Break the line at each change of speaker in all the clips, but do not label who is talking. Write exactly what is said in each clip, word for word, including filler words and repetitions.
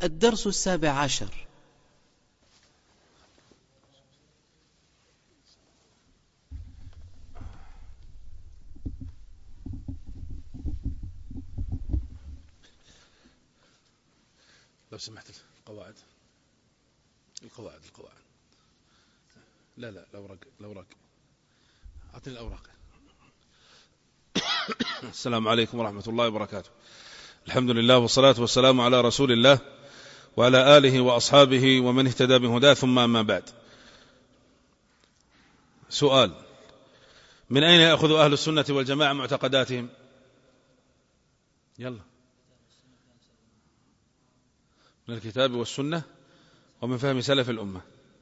الدرس السابع عشر.
لو سمحت القواعد القواعد القواعد لا لا الأوراق الأوراق أعطني الأوراق. السلام عليكم ورحمة الله وبركاته. الحمد لله والصلاة والسلام على رسول الله وعلى آله وأصحابه ومن اهتدى بهداه، ثم أما بعد. سؤال: من أين يأخذ أهل السنة والجماعة معتقداتهم؟ يلا. من الكتاب والسنة ومن فهم سلف الأمة.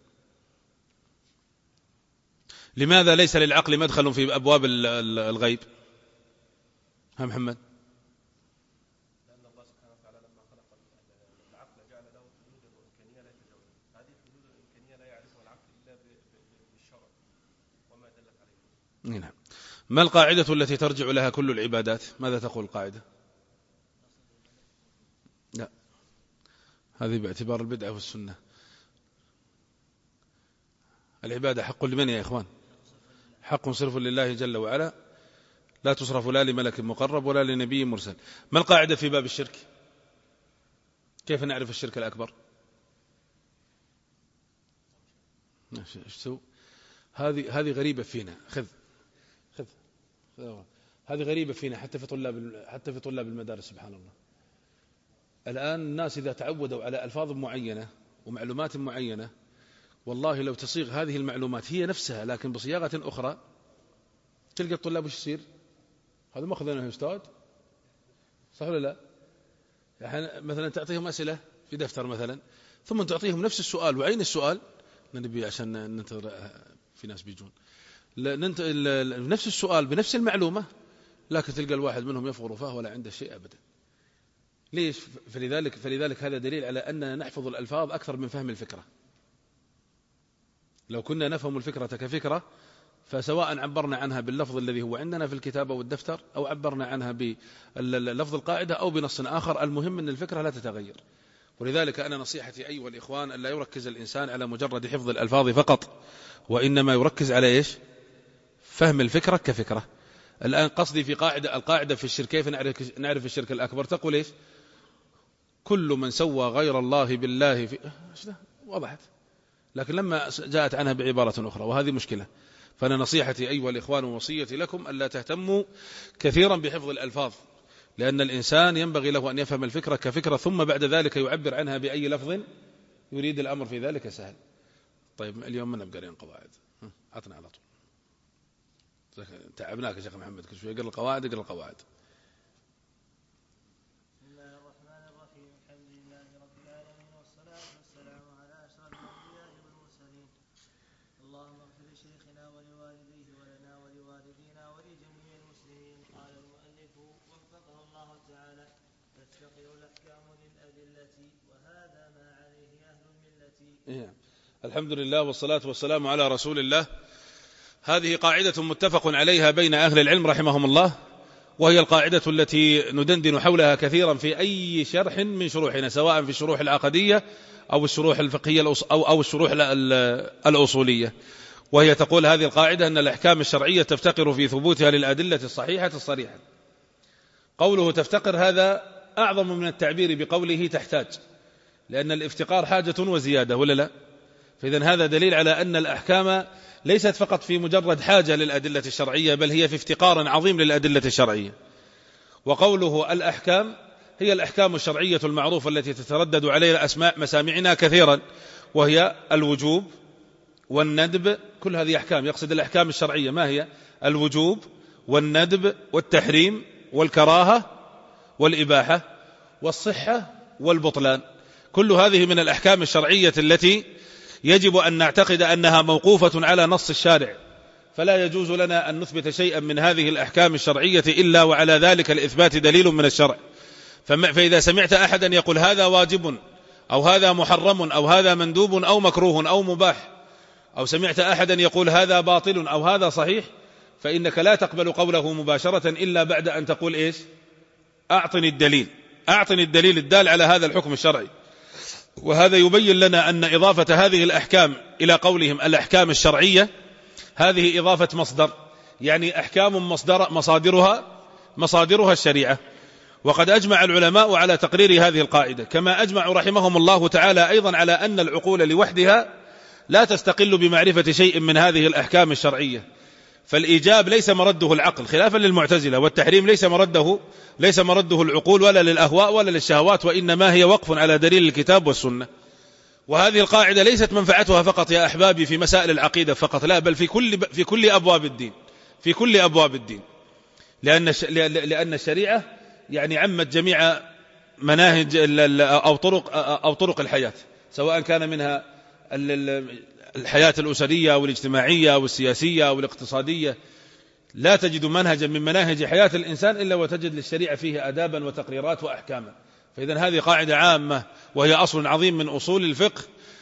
لماذا ليس للعقل مدخل في أبواب الغيب؟ ها محمد؟
لأن الله سبحانه وتعالى لما خلق العقل جعل له حدودا وإمكانية لا يتجاوز. هذه الحدود والإمكانية لا يعرفها العقل إلا بالشرع وما دلت عليه.
نعم. ما القاعدة التي ترجع لها كل العبادات؟ ماذا تقول القاعدة؟ لا، هذه باعتبار البدعة والسنة. العبادة حق لمن يا إخوان؟ حق صرف لله جل وعلا، لا تصرف لا لملك مقرب ولا لنبي مرسل. ما القاعدة في باب الشرك؟ كيف نعرف الشرك الأكبر؟ هذه هذه غريبة فينا. خذ خذ هذه غريبة فينا حتى في طلاب حتى في طلاب المدارس. سبحان الله. الآن الناس إذا تعودوا على ألفاظ معينة ومعلومات معينة، والله لو تصيغ هذه المعلومات هي نفسها لكن بصياغة أخرى، تلقى الطلاب وش يصير؟ هذا ما أخذناه يا أستاذ، صح ولا لا؟ يعني مثلا تعطيهم أسئلة في دفتر مثلا، ثم تعطيهم نفس السؤال. وعين السؤال نبي عشان ننتظر في ناس بيجون، نفس السؤال بنفس المعلومة، لكن تلقى الواحد منهم يفغر فاه ولا عنده شيء أبدا. ليش؟ فلذلك, فلذلك هذا دليل على أننا نحفظ الألفاظ أكثر من فهم الفكرة. لو كنا نفهم الفكرة كفكرة، فسواء عبرنا عنها باللفظ الذي هو عندنا في الكتاب أو الدفتر، أو عبرنا عنها بلفظ القاعدة أو بنص آخر، المهم أن الفكرة لا تتغير. ولذلك أنا نصيحتي أيها الإخوان أن لا يركز الإنسان على مجرد حفظ الألفاظ فقط، وإنما يركز على إيش؟ فهم الفكرة كفكرة. الآن قصدي في قاعدة القاعدة في الشرك، كيف نعرف, نعرف الشرك الأكبر؟ تقول إيش؟ كل من سوى غير الله بالله في... وضحت. لكن لما جاءت عنها بعبارة أخرى، وهذه مشكلة. فأنا نصيحتي أيها الإخوان ووصيتي لكم ألا تهتموا كثيرا بحفظ الألفاظ، لأن الإنسان ينبغي له أن يفهم الفكرة كفكرة، ثم بعد ذلك يعبر عنها بأي لفظ يريد. الأمر في ذلك سهل. طيب اليوم من نبقى لين قواعد، عطنا على طول. تعبناك يا شيخ محمد، كل شوي يقرأ القواعد يقرأ القواعد. الحمد لله والصلاة والسلام على رسول الله. هذه قاعدة متفق عليها بين أهل العلم رحمهم الله، وهي القاعدة التي ندندن حولها كثيرا في أي شرح من شروحنا، سواء في الشروح العقدية أو الشروح الفقهية أو أو الشروح الأصولية. وهي تقول هذه القاعدة أن الأحكام الشرعية تفتقر في ثبوتها للأدلة الصحيحة الصريحة. قوله تفتقر هذا أعظم من التعبير بقوله تحتاج، لأن الافتقار حاجة وزيادة، ولا لا؟ فإذن هذا دليل على أن الأحكام ليست فقط في مجرد حاجة للأدلة الشرعية، بل هي في افتقار عظيم للأدلة الشرعية. وقوله الأحكام هي الأحكام الشرعية المعروفة التي تتردد عليها أسماء مسامعنا كثيرا، وهي الوجوب والندب. كل هذه أحكام، يقصد الأحكام الشرعية ما هي؟ الوجوب والندب والتحريم والكراهة والإباحة والصحة والبطلان. كل هذه من الأحكام الشرعية التي يجب أن نعتقد أنها موقوفة على نص الشارع، فلا يجوز لنا أن نثبت شيئا من هذه الأحكام الشرعية إلا وعلى ذلك الإثبات دليل من الشرع. فإذا سمعت أحدا يقول هذا واجب أو هذا محرم أو هذا مندوب أو مكروه أو مباح، أو سمعت أحدا يقول هذا باطل أو هذا صحيح، فإنك لا تقبل قوله مباشرة إلا بعد أن تقول إيش؟ أعطني الدليل، أعطني الدليل الدال على هذا الحكم الشرعي. وهذا يبين لنا أن إضافة هذه الأحكام إلى قولهم الأحكام الشرعية هذه إضافة مصدر، يعني أحكام مصدر مصادرها مصادرها الشريعة. وقد أجمع العلماء على تقرير هذه القاعدة، كما أجمعوا رحمهم الله تعالى أيضا على أن العقول لوحدها لا تستقل بمعرفة شيء من هذه الأحكام الشرعية، فالإيجاب ليس مرده العقل خلافا للمعتزلة، والتحريم ليس مرده ليس مرده العقول ولا للأهواء ولا للشهوات، وإنما هي وقف على دليل الكتاب والسنة. وهذه القاعدة ليست منفعتها فقط يا أحبابي في مسائل العقيدة فقط، لا، بل في كل في كل أبواب الدين في كل أبواب الدين لأن لأن الشريعة يعني عمت جميع مناهج أو طرق أو طرق الحياة، سواء كان منها الحياة الأسرية والاجتماعية والسياسية والاقتصادية. لا تجد منهجا من مناهج حياة الإنسان إلا وتجد للشريعة فيه آدابا وتقريرات وأحكاما. فإذا هذه قاعدة عامة وهي أصل عظيم من أصول الفقه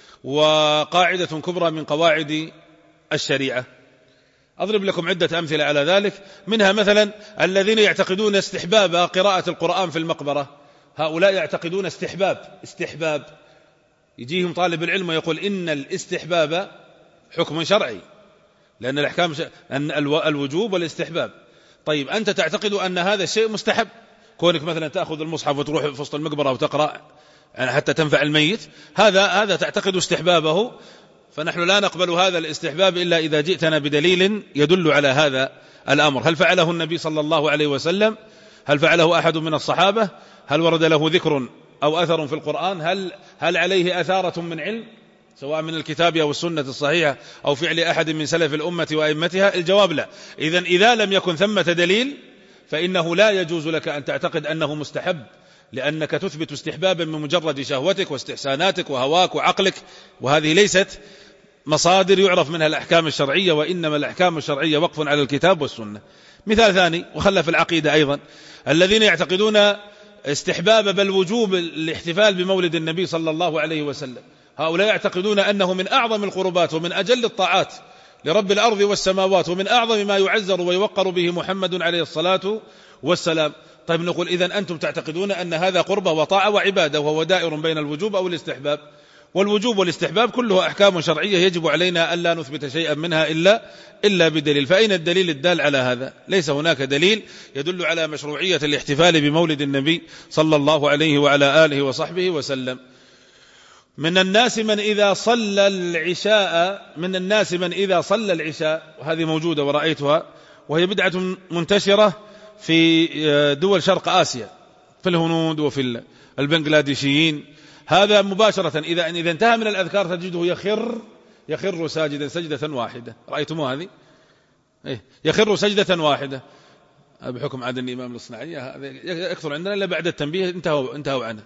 وقاعدة كبرى من قواعد الشريعة. أضرب لكم عدة أمثلة على ذلك، منها مثلا الذين يعتقدون استحباب قراءة القرآن في المقبرة، هؤلاء يعتقدون استحباب استحباب يجيهم طالب العلم ويقول إن الاستحباب حكم شرعي، لأن الأحكام ش... أن الوجوب والاستحباب. طيب أنت تعتقد أن هذا الشيء مستحب، كونك مثلا تأخذ المصحف وتروح في وسط المقبرة وتقرأ حتى تنفع الميت، هذا هذا تعتقد استحبابه، فنحن لا نقبل هذا الاستحباب إلا إذا جئتنا بدليل يدل على هذا الأمر. هل فعله النبي صلى الله عليه وسلم؟ هل فعله أحد من الصحابة؟ هل ورد له ذكر أو أثر في القرآن؟ هل هل عليه أثارة من علم سواء من الكتاب أو السنة الصحيحة أو فعل أحد من سلف الأمة وأئمتها؟ الجواب لا. إذن إذا لم يكن ثمة دليل فإنه لا يجوز لك أن تعتقد أنه مستحب، لأنك تثبت استحبابا من مجرد شهوتك واستحساناتك وهواك وعقلك، وهذه ليست مصادر يعرف منها الأحكام الشرعية، وإنما الأحكام الشرعية وقف على الكتاب والسنة. مثال ثاني وخلف العقيدة أيضا، الذين يعتقدون استحباب بل وجوب الاحتفال بمولد النبي صلى الله عليه وسلم، هؤلاء يعتقدون أنه من أعظم القربات ومن أجل الطاعات لرب الأرض والسماوات، ومن أعظم ما يعزر ويوقر به محمد عليه الصلاة والسلام. طيب نقول إذن أنتم تعتقدون أن هذا قربة وطاعة وعبادة، وهو دائر بين الوجوب أو الاستحباب، والوجوب والاستحباب كلها أحكام شرعية يجب علينا ألا نثبت شيئا منها إلا إلا بدليل. فأين الدليل الدال على هذا؟ ليس هناك دليل يدل على مشروعية الاحتفال بمولد النبي صلى الله عليه وعلى آله وصحبه وسلم. من الناس من إذا صلى العشاء من الناس من إذا صلى العشاء، وهذه موجودة ورأيتها، وهي بدعة منتشرة في دول شرق آسيا، في الهنود وفي البنغلاديشيين. هذا مباشرة إذا إذا انتهى من الأذكار تجده يخر يخر ساجدا سجدة واحدة. رأيتموه هذه؟ إيه، يخر سجدة واحدة بحكم عدم الإمام الإصناعية، هذا يكثر عندنا إلا بعد التنبيه انتهوا انتهوا عنه.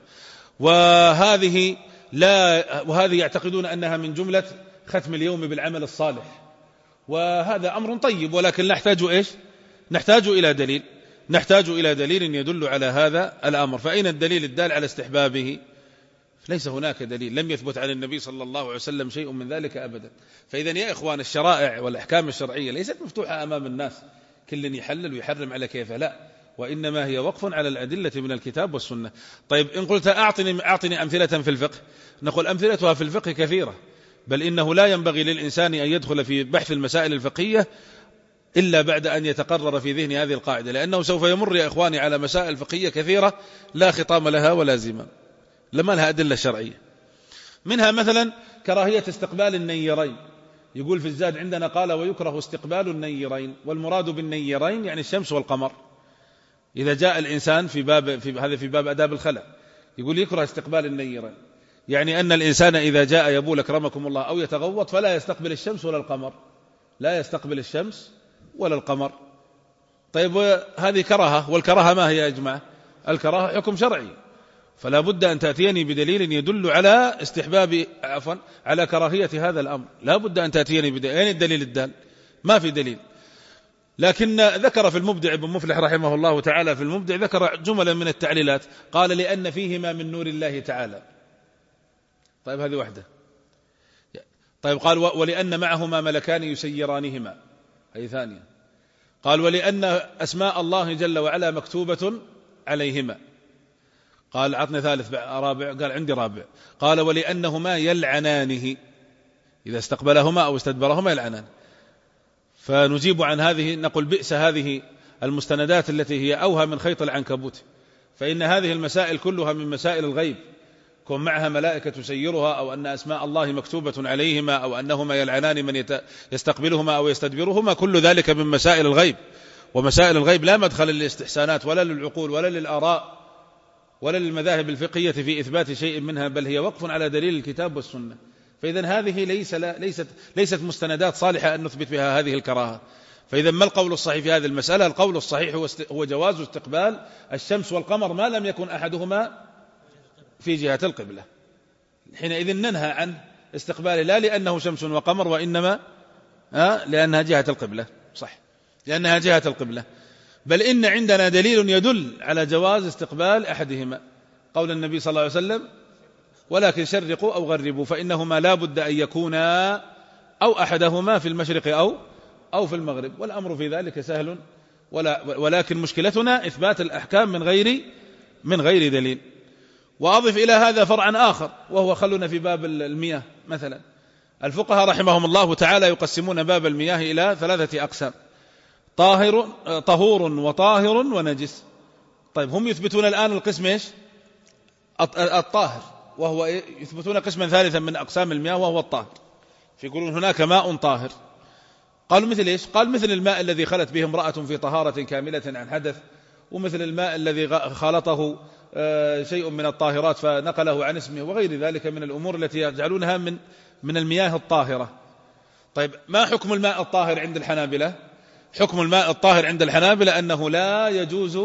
وهذه لا وهذه يعتقدون أنها من جملة ختم اليوم بالعمل الصالح، وهذا أمر طيب، ولكن نحتاج إيش؟ نحتاج إلى دليل نحتاج إلى دليل يدل على هذا الأمر. فأين الدليل الدال على استحبابه؟ ليس هناك دليل، لم يثبت عن النبي صلى الله عليه وسلم شيء من ذلك أبدا. فإذا يا إخوان، الشرائع والأحكام الشرعية ليست مفتوحة أمام الناس كل يحلل ويحرم على كيفه، لا، وإنما هي وقف على الأدلة من الكتاب والسنة. طيب إن قلت أعطني, أعطني أمثلة في الفقه، نقول أمثلتها في الفقه كثيرة، بل إنه لا ينبغي للإنسان أن يدخل في بحث المسائل الفقهية إلا بعد أن يتقرر في ذهن هذه القاعدة، لأنه سوف يمر يا إخواني على مسائل فقهية كثيرة لا خطام لها ولا زمام، لما لها أدلة شرعية. منها مثلا كراهية استقبال النيرين، يقول في الزاد عندنا قال ويكره استقبال النيرين، والمراد بالنيرين يعني الشمس والقمر. إذا جاء الإنسان في باب في هذا في باب أداب الخلاء، يقول يكره استقبال النيرين، يعني أن الإنسان إذا جاء يبول أكرمكم الله أو يتغوط فلا يستقبل الشمس ولا القمر، لا يستقبل الشمس ولا القمر. طيب هذه كراهة، والكراهة ما هي يا جماعة؟ الكراهة حكم شرعي، فلا بد أن تأتيني بدليل يدل على استحباب عفوا على كراهية هذا الأمر، لا بد أن تأتيني بدليل. أين الدليل الدال؟ ما في دليل. لكن ذكر في المبدع ابن مفلح رحمه الله تعالى في المبدع ذكر جملا من التعليلات، قال لأن فيهما من نور الله تعالى. طيب هذه واحدة. طيب قال ولأن معهما ملكان يسيرانهما، هذه ثانية. قال ولأن أسماء الله جل وعلا مكتوبة عليهما. قال عطني ثالث رابع، قال عندي رابع. قال ولأنهما يلعنانه، إذا استقبلهما أو استدبرهما يلعنان. فنجيب عن هذه، نقول بئس هذه المستندات التي هي أوهى من خيط العنكبوت، فإن هذه المسائل كلها من مسائل الغيب، كن معها ملائكة تسيرها، أو أن أسماء الله مكتوبة عليهما، أو أنهما يلعنان من يستقبلهما أو يستدبرهما، كل ذلك من مسائل الغيب. ومسائل الغيب لا مدخل للاستحسانات ولا للعقول ولا للآراء ولا للمذاهب الفقهية في إثبات شيء منها، بل هي وقف على دليل الكتاب والسنة. فإذا هذه ليس لا ليست ليست مستندات صالحة أن نثبت بها هذه الكراهة. فإذا ما القول الصحيح في هذه المسألة؟ القول الصحيح هو هو جواز استقبال الشمس والقمر ما لم يكن أحدهما في جهة القبلة. حينئذ ننهى عن استقباله، لا لأنه شمس وقمر، وإنما آه لأنها جهة القبلة. صح، لأنها جهة القبلة. بل إن عندنا دليل يدل على جواز استقبال أحدهما، قول النبي صلى الله عليه وسلم ولكن شرقوا أو غربوا، فإنهما لا بد أن يكونا أو أحدهما في المشرق أو أو في المغرب، والأمر في ذلك سهل، ولا ولكن مشكلتنا إثبات الأحكام من غير من غير دليل. وأضف إلى هذا فرعا آخر، وهو خلنا في باب المياه مثلا. الفقهاء رحمهم الله تعالى يقسمون باب المياه إلى ثلاثة أقسام: طاهر طهور وطاهر ونجس. طيب هم يثبتون الآن القسم إيش؟ الطاهر، وهو يثبتون قسما ثالثا من أقسام المياه وهو الطاهر، فيقولون هناك ماء طاهر. قالوا مثل إيش؟ قال مثل الماء الذي خلت به امرأة في طهارة كاملة عن حدث، ومثل الماء الذي خالطه شيء من الطاهرات فنقله عن اسمه، وغير ذلك من الأمور التي يجعلونها من من المياه الطاهرة. طيب ما حكم الماء الطاهر عند الحنابلة؟ حكم الماء الطاهر عند الحنابلة أنه لا يجوز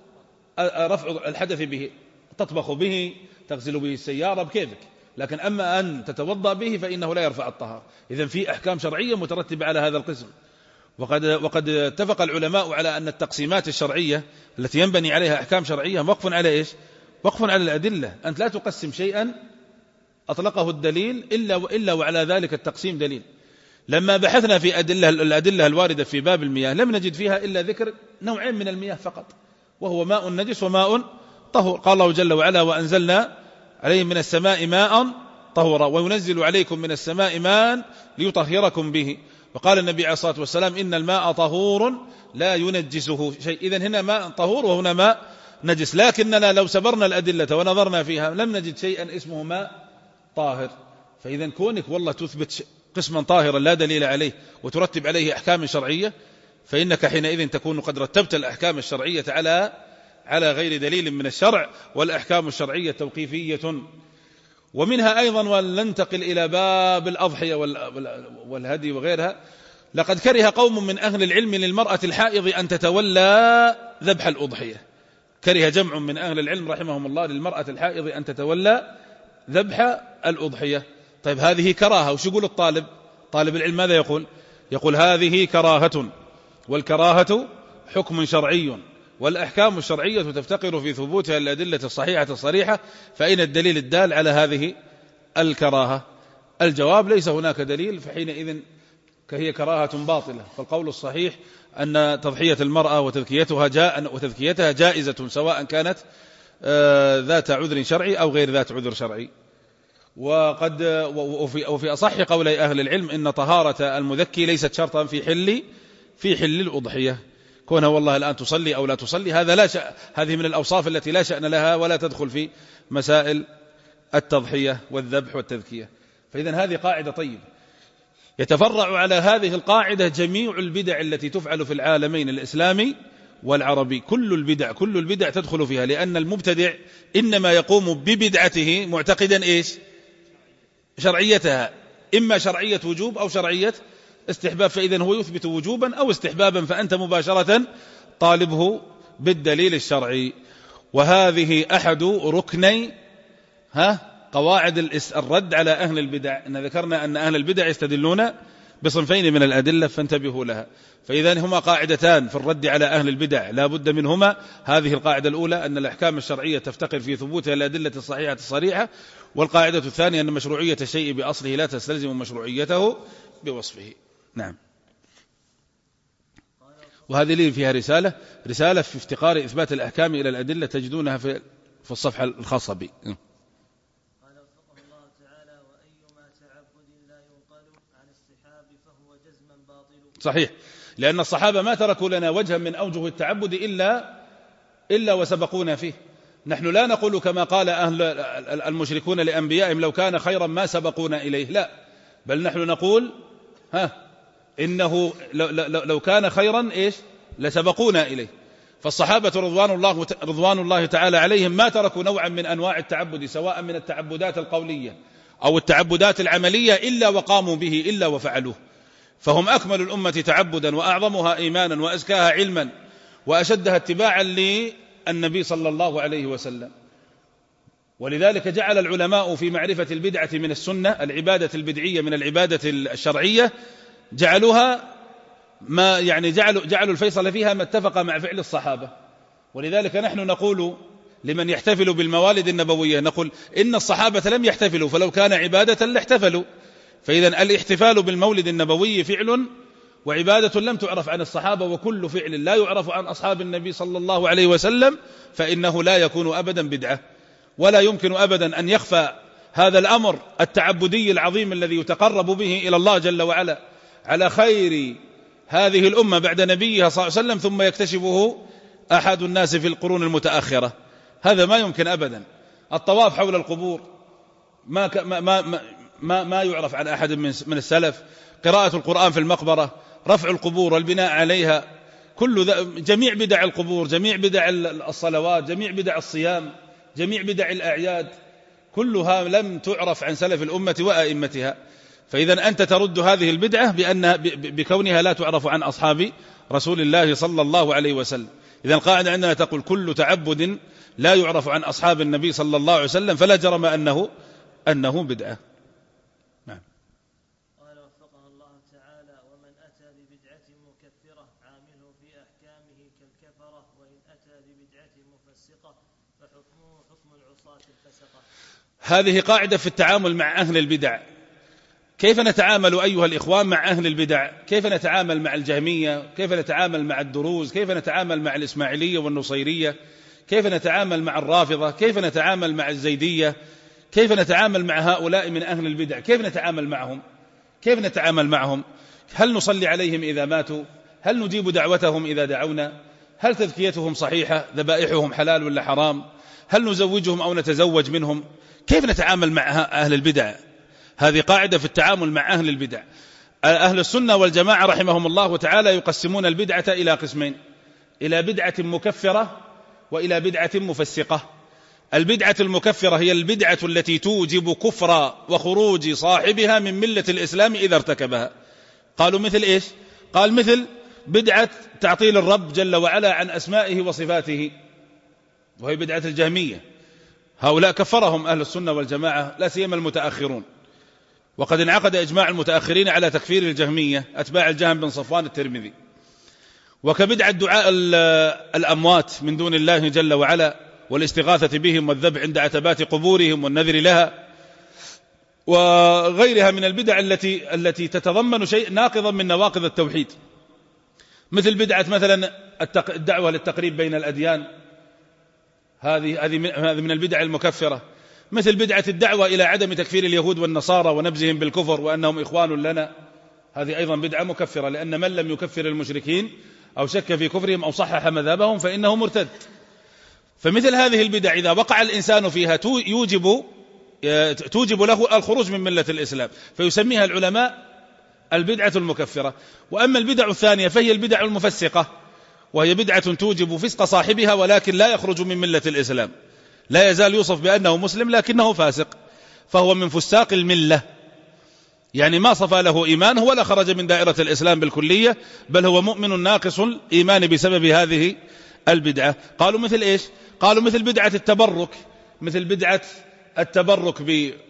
رفع الحدث به، تطبخ به، تغسل به السيارة بكيفك، لكن أما أن تتوضأ به فإنه لا يرفع الطهارة. إذن في أحكام شرعية مترتبة على هذا القسم. وقد وقد اتفق العلماء على أن التقسيمات الشرعية التي ينبني عليها أحكام شرعية وقف على إيش؟ وقف على الأدلة. أنت لا تقسم شيئا أطلقه الدليل إلا إلا وعلى ذلك التقسيم دليل. لما بحثنا في أدلة الأدلة الواردة في باب المياه لم نجد فيها إلا ذكر نوعين من المياه فقط، وهو ماء نجس وماء طهور. قال الله جل وعلا: وأنزلنا عليهم من السماء ماء طهورا وينزل عليكم من السماء ماء ليطهركم به. وقال النبي عليه الصلاة والسلام: إن الماء طهور لا ينجسه شيء. إذن هنا ماء طهور وهنا ماء نجس، لكننا لو سبرنا الأدلة ونظرنا فيها لم نجد شيئا اسمه ماء طاهر. فإذا كونك والله تثبت قسما طاهرا لا دليل عليه وترتب عليه أحكام شرعية، فإنك حينئذ تكون قد رتبت الأحكام الشرعية على على غير دليل من الشرع، والأحكام الشرعية توقيفية. ومنها أيضا ولننتقل إلى باب الأضحية والهدي وغيرها. لقد كره قوم من أهل العلم للمرأة الحائض أن تتولى ذبح الأضحية. كره جمع من أهل العلم رحمهم الله للمرأة الحائض أن تتولى ذبح الأضحية. طيب هذه كراهة، وش يقول الطالب؟ طالب العلم ماذا يقول؟ يقول هذه كراهة، والكراهة حكم شرعي، والأحكام الشرعية تفتقر في ثبوتها الأدلة الصحيحة الصريحة، فأين الدليل الدال على هذه الكراهة؟ الجواب: ليس هناك دليل، فحينئذ هي كراهة باطلة. فالقول الصحيح أن تضحية المرأة وتذكيتها جاء وتذكيتها جائزة، سواء كانت ذات عذر شرعي أو غير ذات عذر شرعي. وقد وفي, وفي أصح قولي أهل العلم إن طهارة المذكي ليست شرطا في حل في حل الأضحية. كونها والله الآن تصلي أو لا تصلي، هذا لا شأ هذه من الأوصاف التي لا شأن لها ولا تدخل في مسائل التضحية والذبح والتذكية. فإذن هذه قاعدة طيبة. يتفرع على هذه القاعدة جميع البدع التي تفعل في العالمين الإسلامي والعربي. كل البدع كل البدع تدخل فيها، لأن المبتدع إنما يقوم ببدعته معتقدا إيش؟ شرعيتها، إما شرعية وجوب أو شرعية استحباب. فإذن هو يثبت وجوبا أو استحبابا، فأنت مباشرة طالبه بالدليل الشرعي. وهذه أحد ركني ها قواعد الرد على أهل البدع. إن ذكرنا أن أهل البدع يستدلون بصنفين من الأدلة، فانتبهوا لها. فإذن هما قاعدتان في الرد على أهل البدع لا بد منهما. هذه القاعدة الأولى أن الأحكام الشرعية تفتقر في ثبوتها الأدلة الصحيحة الصريحة، والقاعدة الثانية أن مشروعية الشيء بأصله لا تستلزم مشروعيته بوصفه. نعم. وهذه لي فيها رسالة رسالة في افتقار إثبات الأحكام إلى الأدلة، تجدونها في في الصفحة الخاصة بي.
قال وفقه الله تعالى: وأيما تعبد لا ينقل عن الصحاب فهو جزما باطل.
صحيح، لأن الصحابة ما تركوا لنا وجها من أوجه التعبد إلا إلا وسبقونا فيه. نحن لا نقول كما قال أهل المشركون لأنبيائهم لو كان خيرا ما سبقونا إليه، لا، بل نحن نقول ها إنه لو كان خيرا إيش لسبقونا إليه. فالصحابة رضوان الله رضوان الله تعالى عليهم ما تركوا نوعا من أنواع التعبد، سواء من التعبدات القولية أو التعبدات العملية، إلا وقاموا به إلا وفعلوه. فهم أكمل الأمة تعبدا وأعظمها إيمانا وأزكاها علما وأشدها اتباعا للنبي صلى الله عليه وسلم. ولذلك جعل العلماء في معرفة البدعة من السنة، العبادة البدعية من العبادة الشرعية، جعلوها ما يعني جعلوا, جعلوا الفيصل فيها ما اتفق مع فعل الصحابة. ولذلك نحن نقول لمن يحتفل بالموالد النبوية، نقول إن الصحابة لم يحتفلوا، فلو كان عبادة لاحتفلوا. فإذا الاحتفال بالمولد النبوي فعل وعبادة لم تعرف عن الصحابة، وكل فعل لا يعرف عن أصحاب النبي صلى الله عليه وسلم فإنه لا يكون أبدا بدعة. ولا يمكن أبدا أن يخفى هذا الأمر التعبدي العظيم الذي يتقرب به إلى الله جل وعلا على خير هذه الأمة بعد نبيها صلى الله عليه وسلم، ثم يكتشفه أحد الناس في القرون المتأخرة. هذا ما يمكن أبدا. الطواف حول القبور ما ما ما ما, ما يعرف عن أحد من السلف. قراءة القرآن في المقبرة، رفع القبور والبناء عليها، كل جميع بدع القبور، جميع بدع الصلوات، جميع بدع الصيام، جميع بدع الأعياد، كلها لم تعرف عن سلف الأمة وأئمتها. فإذا أنت ترد هذه البدعة بأنها بكونها لا تعرف عن أصحاب رسول الله صلى الله عليه وسلم. إذا القاعدة عندنا تقول كل تعبد لا يعرف عن أصحاب النبي صلى الله عليه وسلم فلا جرم أنه أنه بدعة. نعم.
قال وفقه الله تعالى: ومن أتى ببدعة مكفرة عامله في أحكامه كالكفرة، وإن أتى ببدعة مفسقة فحكمه حكم العصاة الفسقة.
هذه قاعدة في التعامل مع أهل البدع. كيف نتعامل أيها الإخوان مع أهل البدع؟ كيف نتعامل مع الجهمية؟ كيف نتعامل مع الدروز؟ كيف نتعامل مع الإسماعيلية والنصيرية؟ كيف نتعامل مع الرافضة؟ كيف نتعامل مع الزيدية؟ كيف نتعامل مع هؤلاء من أهل البدع؟ كيف نتعامل معهم؟ كيف نتعامل معهم؟ هل نصلي عليهم إذا ماتوا؟ هل نجيب دعوتهم إذا دعونا؟ هل تذكيتهم صحيحة؟ ذبائحهم حلال ولا حرام؟ هل نزوجهم أو نتزوج منهم؟ كيف نتعامل مع أهل البدع؟ هذه قاعدة في التعامل مع أهل البدع. أهل السنة والجماعة رحمهم الله تعالى يقسمون البدعة إلى قسمين: إلى بدعة مكفرة وإلى بدعة مفسقة. البدعة المكفرة هي البدعة التي توجب كفر وخروج صاحبها من ملة الإسلام إذا ارتكبها. قالوا مثل إيش؟ قال مثل بدعة تعطيل الرب جل وعلا عن أسمائه وصفاته، وهي بدعة الجهمية. هؤلاء كفرهم أهل السنة والجماعة، لا سيما المتأخرون، وقد انعقد إجماع المتأخرين على تكفير الجهمية أتباع الجهم بن صفوان الترمذي. وكبدعة دعاء الأموات من دون الله جل وعلا والاستغاثة بهم والذبح عند عتبات قبورهم والنذر لها، وغيرها من البدع التي التي تتضمن شيء ناقضا من نواقض التوحيد، مثل بدعة مثلا الدعوة للتقريب بين الأديان، هذه هذه من البدع المكفرة. مثل بدعة الدعوة إلى عدم تكفير اليهود والنصارى ونبذهم بالكفر وأنهم إخوان لنا، هذه أيضا بدعة مكفرة، لأن من لم يكفر المشركين أو شك في كفرهم أو صحح مذهبهم فإنه مرتد. فمثل هذه البدع إذا وقع الإنسان فيها يوجب توجب له الخروج من ملة الإسلام، فيسميها العلماء البدعة المكفرة. وأما البدع الثانية فهي البدع المفسقة، وهي بدعة توجب فسق صاحبها ولكن لا يخرج من ملة الإسلام، لا يزال يوصف بأنه مسلم لكنه فاسق، فهو من فساق الملة، يعني ما صفى له إيمانه ولا خرج من دائرة الإسلام بالكلية، بل هو مؤمن ناقص الإيمان بسبب هذه البدعة. قالوا مثل إيش؟ قالوا مثل بدعة التبرك، مثل بدعة التبرك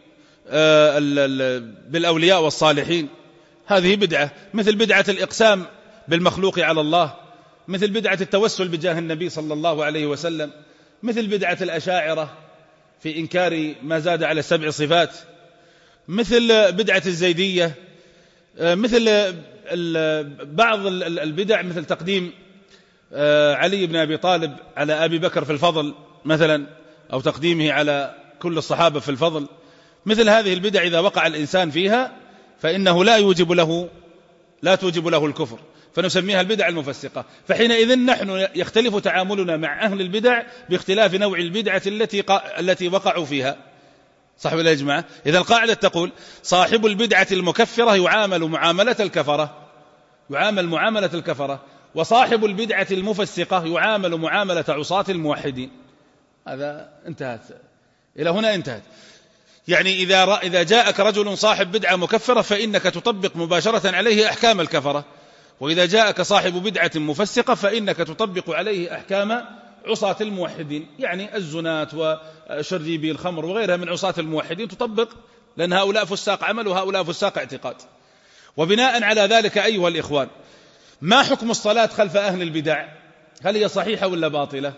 بالأولياء والصالحين، هذه بدعة. مثل بدعة الإقسام بالمخلوق على الله، مثل بدعة التوسل بجاه النبي صلى الله عليه وسلم، مثل بدعة الأشاعرة في إنكار ما زاد على سبع صفات، مثل بدعة الزيدية، مثل بعض البدع مثل تقديم علي بن أبي طالب على أبي بكر في الفضل مثلا، أو تقديمه على كل الصحابة في الفضل. مثل هذه البدع إذا وقع الإنسان فيها فإنه لا يوجب له لا توجب له الكفر، فنسميها البدع المفسقة. فحينئذ نحن يختلف تعاملنا مع أهل البدع باختلاف نوع البدعة التي التي وقعوا فيها. صح ولا يا جماعة؟ إذا القاعدة تقول صاحب البدعة المكفرة يعامل معاملة الكفرة يعامل معاملة الكفرة وصاحب البدعة المفسقة يعامل معاملة عصاة الموحدين. هذا انتهت، إلى هنا انتهت. يعني إذا إذا جاءك رجل صاحب بدعة مكفرة فإنك تطبق مباشرة عليه أحكام الكفرة، وإذا جاءك صاحب بدعة مفسقة فإنك تطبق عليه أحكام عصاة الموحدين، يعني الزنات وشربي الخمر وغيرها من عصاة الموحدين تطبق، لأن هؤلاء فساق عمل وهؤلاء فساق اعتقاد. وبناء على ذلك أيها الإخوان، ما حكم الصلاة خلف أهل البدع؟ هل هي صحيحة ولا باطلة؟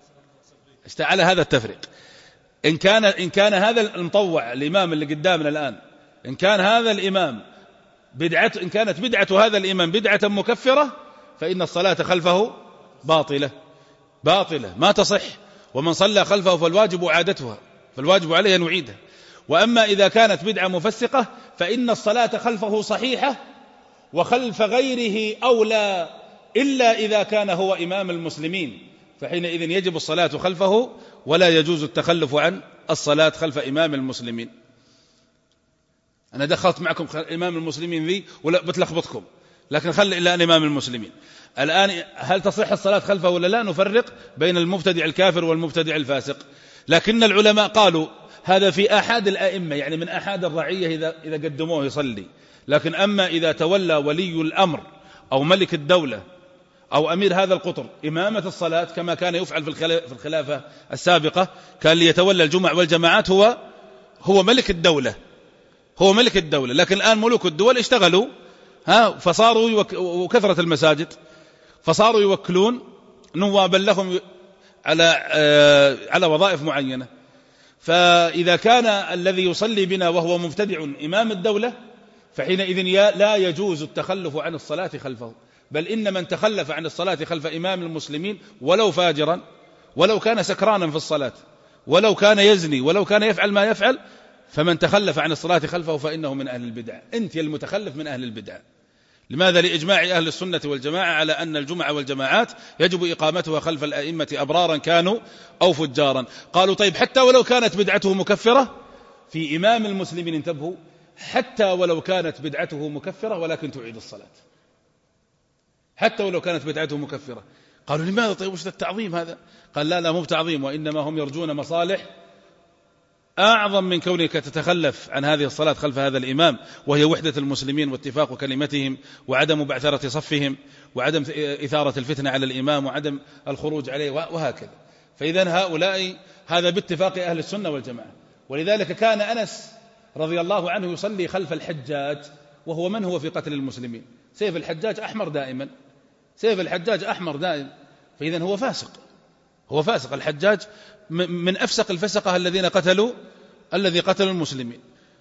على هذا التفريق. إن كان إن كان هذا المطوع الإمام اللي قدامنا الآن، إن كان هذا الإمام بدعة إن كانت بدعة هذا الإمام بدعة مكفرة فإن الصلاة خلفه باطلة باطلة ما تصح، ومن صلى خلفه فالواجب إعادتها، فالواجب عليه أن يعيدها. وأما إذا كانت بدعة مفسقة فإن الصلاة خلفه صحيحة، وخلف غيره أولى، إلا إذا كان هو إمام المسلمين، فحينئذ يجب الصلاة خلفه ولا يجوز التخلف عن الصلاة خلف إمام المسلمين. أنا دخلت معكم إمام المسلمين ذي ولا بتلخبطكم، لكن خل إلا أن إمام المسلمين. الآن هل تصح الصلاة خلفه ولا لا؟ نفرق بين المبتدع الكافر والمبتدع الفاسق. لكن العلماء قالوا هذا في أحد الأئمة، يعني من أحد الرعية إذا إذا قدموه يصلي. لكن أما إذا تولى ولي الأمر أو ملك الدولة أو أمير هذا القطر إمامة الصلاة كما كان يفعل في الخلافة السابقة، كان ليتولى الجمع والجماعات هو هو ملك الدولة هو ملك الدولة. لكن الآن ملوك الدول اشتغلوا ها فصاروا يوك... وكثرة المساجد فصاروا يوكلون نوابا لهم على آه على وظائف معينة. فإذا كان الذي يصلي بنا وهو مبتدع إمام الدولة فحينئذ لا يجوز التخلف عن الصلاة خلفه، بل إن من تخلف عن الصلاة خلف إمام المسلمين ولو فاجرا، ولو كان سكرانا في الصلاة، ولو كان يزني، ولو كان يفعل ما يفعل، فمن تخلف عن الصلاة خلفه فإنه من أهل البدع. أنت المتخلف من أهل البدع. لماذا؟ لإجماع أهل السنة والجماعة على أن الجمعة والجماعات يجب إقامتها خلف الأئمة أبرارا كانوا أو فجارا. قالوا طيب حتى ولو كانت بدعته مكفرة في إمام المسلمين، انتبهوا، حتى ولو كانت بدعته مكفرة ولكن تعيد الصلاة، حتى ولو كانت بدعته مكفرة. قالوا لماذا؟ طيب وش التعظيم هذا؟ قال لا لا مو بتعظيم، وإنما هم يرجون مصالح أعظم من كونك تتخلف عن هذه الصلاة خلف هذا الإمام، وهي وحدة المسلمين واتفاق كلمتهم وعدم بعثرة صفهم وعدم إثارة الفتنة على الإمام وعدم الخروج عليه وهكذا. فإذا هؤلاء هذا باتفاق أهل السنة والجماعة. ولذلك كان أنس رضي الله عنه يصلي خلف الحجاج، وهو من هو في قتل المسلمين؟ سيف الحجاج أحمر دائما، سيف الحجاج أحمر دائما. فإذا هو فاسق هو فاسق الحجاج من أفسق الفسقة الذين قتلوا الذي قتلوا المسلمين.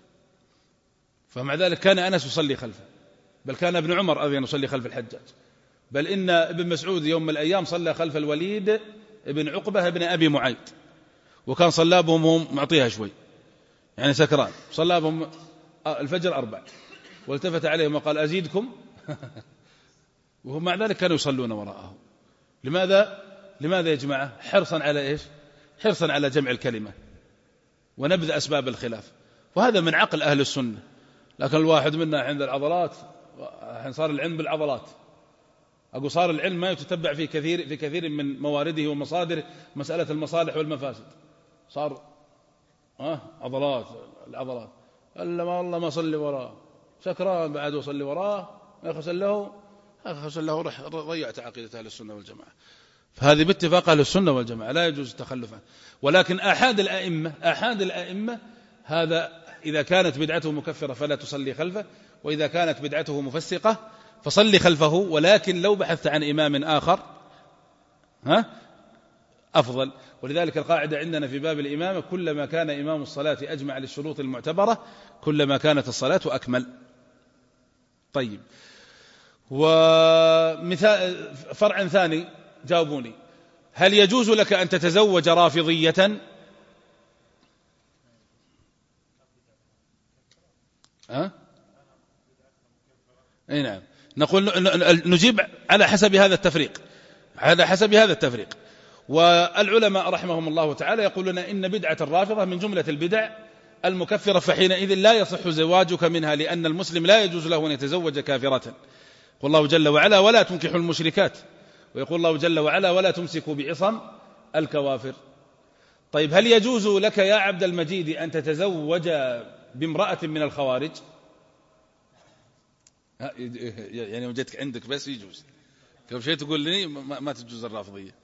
فمع ذلك كان أنس يصلي خلفه، بل كان ابن عمر أيضا يصلي خلف الحجاج، بل إن ابن مسعود يوم من الأيام صلى خلف الوليد ابن عقبة ابن أبي معيط، وكان صلى بهم هم معطيها شوي يعني سكران، صلى بهم الفجر أربع والتفت عليهم وقال أزيدكم وهم مع ذلك كانوا يصلون وراءه. لماذا؟ لماذا يا جماعة؟ حرصا على إيش؟ حرصا على جمع الكلمة ونبذ أسباب الخلاف. وهذا من عقل أهل السنة. لكن الواحد منا عند العضلات، حين صار العلم بالعضلات، أقول صار العلم ما يتتبع في كثير في كثير من موارده ومصادره مسألة المصالح والمفاسد، صار آه عضلات العضلات إلا ما الله ما صلي وراه، سكران بعد وصلي وراه ما خسل له خسل له رح ضيعت عقيدة أهل السنة والجماعة. فهذه باتفاق أهل السنة والجماعة لا يجوز التخلف عنه. ولكن أحد الأئمة أحد الأئمة هذا إذا كانت بدعته مكفرة فلا تصلي خلفه، وإذا كانت بدعته مفسقة فصلي خلفه. ولكن لو بحثت عن إمام آخر ها أفضل. ولذلك القاعدة عندنا في باب الإمامة كلما كان إمام الصلاة أجمع للشروط المعتبرة كلما كانت الصلاة أكمل. طيب، ومثال فرع ثاني جاوبوني، هل يجوز لك أن تتزوج رافضية ها؟ أي نعم. نقول نجيب على حسب هذا التفريق، على حسب هذا التفريق. والعلماء رحمهم الله تعالى يقولون إن بدعة الرافضة من جملة البدع المكفرة، فحينئذ لا يصح زواجك منها، لأن المسلم لا يجوز له أن يتزوج كافرة. والله جل وعلا ولا تنكحوا المشركات، ويقول الله جل وعلا ولا تمسكوا بعصم الكوافر. طيب هل يجوز لك يا عبد المجيد أن تتزوج بامرأة من الخوارج؟ يعني وجدتك عندك بس يجوز، قبل شيء تقول لي ما, ما تجوز الرافضية.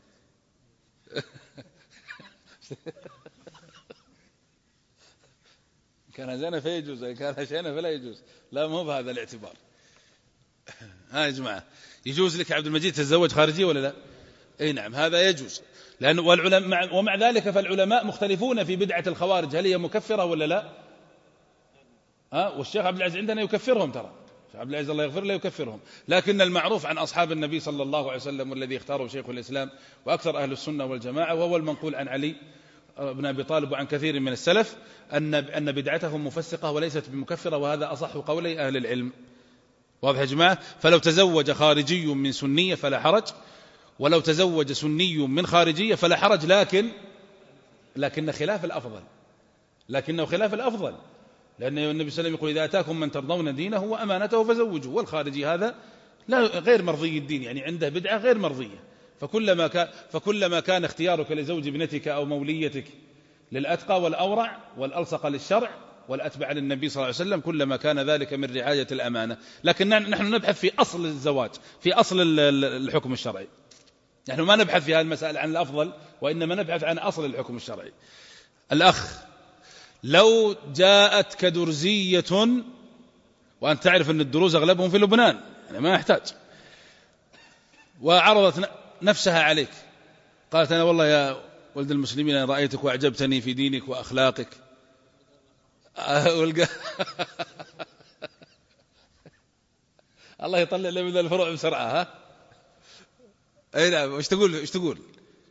كان زنا فيجوز، كان شينا فلا يجوز. لا، مو بهذا الاعتبار. ها يا جماعة، يجوز لك عبد المجيد تتزوج خارجية ولا لا؟ اي نعم، هذا يجوز. لأن والعلماء ومع ذلك فالعلماء مختلفون في بدعة الخوارج، هل هي مكفرة ولا لا؟ ها، والشيخ عبد العزيز عندنا يكفرهم، ترى الشيخ عبد العزيز الله يغفر له يكفرهم. لكن المعروف عن أصحاب النبي صلى الله عليه وسلم والذي اختاره شيخ الإسلام وأكثر أهل السنة والجماعة، وهو المنقول عن علي بن أبي طالب وعن كثير من السلف، أن أن بدعتهم مفسقة وليست بمكفرة، وهذا أصح قولي أهل العلم. واضح يا جماعة؟ فلو تزوج خارجي من سنية فلا حرج، ولو تزوج سني من خارجية فلا حرج، لكن لكن خلاف الأفضل، لكنه خلاف الأفضل، لأن النبي صلى الله عليه وسلم يقول إذا أتاكم من ترضون دينه وأمانته فزوجوا. والخارجي هذا لا غير مرضي الدين، يعني عنده بدعة غير مرضية. فكلما كان, فكلما كان اختيارك لزوج ابنتك أو موليتك للأتقى والأورع والألصق للشرع والأتبع للنبي صلى الله عليه وسلم، كلما كان ذلك من رعاية الأمانة. لكن نحن نبحث في أصل الزواج، في أصل الحكم الشرعي. نحن ما نبحث في هذه المسألة عن الأفضل، وإنما نبحث عن أصل الحكم الشرعي. الأخ، لو جاءتك درزية، وأنت تعرف أن الدروز أغلبهم في لبنان، يعني ما يحتاج، وعرضت نفسها عليك، قالت أنا والله يا ولد المسلمين أنا رأيتك وأعجبتني في دينك وأخلاقك. الله يطلع لي من الفروع بسرعة. ها أي نعم، وش تقول وش تقول؟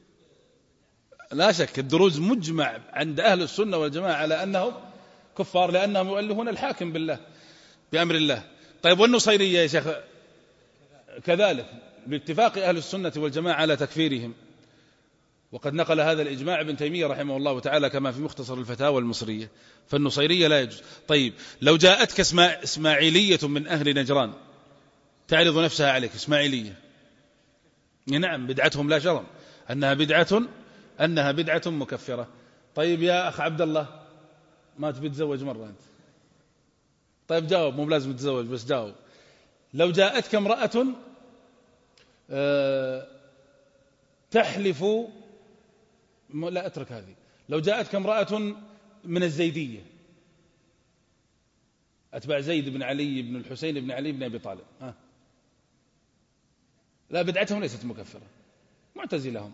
لا شك الدروز مجمع عند أهل السنة والجماعة على أنهم كفار، لأنهم يؤلهون الحاكم بالله بأمر الله. طيب والنصيرية يا شيخ؟ كذلك باتفاق أهل السنة والجماعة على تكفيرهم، وقد نقل هذا الإجماع ابن تيمية رحمه الله تعالى كما في مختصر الفتاوى المصرية. فالنصيرية لا يجوز. طيب لو جاءتك إسماعيلية من أهل نجران تعرض نفسها عليك، إسماعيلية، نعم بدعتهم لا شرم أنها بدعة أنها بدعة مكفرة. طيب يا أخ عبد الله، ما تبي تتزوج مرة أنت؟ طيب جاوب، مو لازم تتزوج بس جاوب. لو جاءتك امرأة أه تحلف، لا أترك هذه، لو جاءتك امرأة من الزيدية أتباع زيد بن علي بن الحسين بن علي بن أبي طالب، ها؟ لا بدعتهم ليست مكفرة، معتزلهم،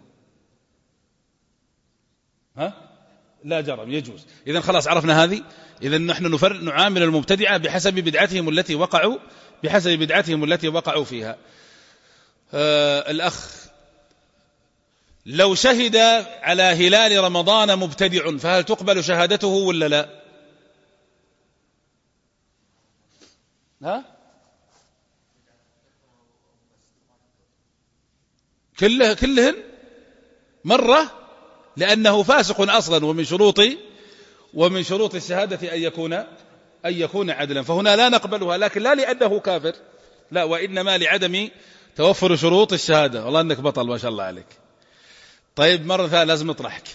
ها؟ لا جرم، يجوز. إذن خلاص عرفنا هذه. إذن نحن نفرق، نعامل المبتدعة بحسب بدعتهم التي وقعوا بحسب بدعتهم التي وقعوا فيها. آه الأخ، لو شهد على هلال رمضان مبتدع فهل تقبل شهادته ولا لا؟ ها؟ كله كلهن مرة، لأنه فاسق أصلا، ومن شروط ومن شروط الشهادة أن يكون أن يكون عدلا، فهنا لا نقبلها، لكن لا لأنه كافر، لا، وإنما لعدم توفر شروط الشهادة. والله أنك بطل ما شاء الله عليك. طيب مرة ثانية لازم نطرحك.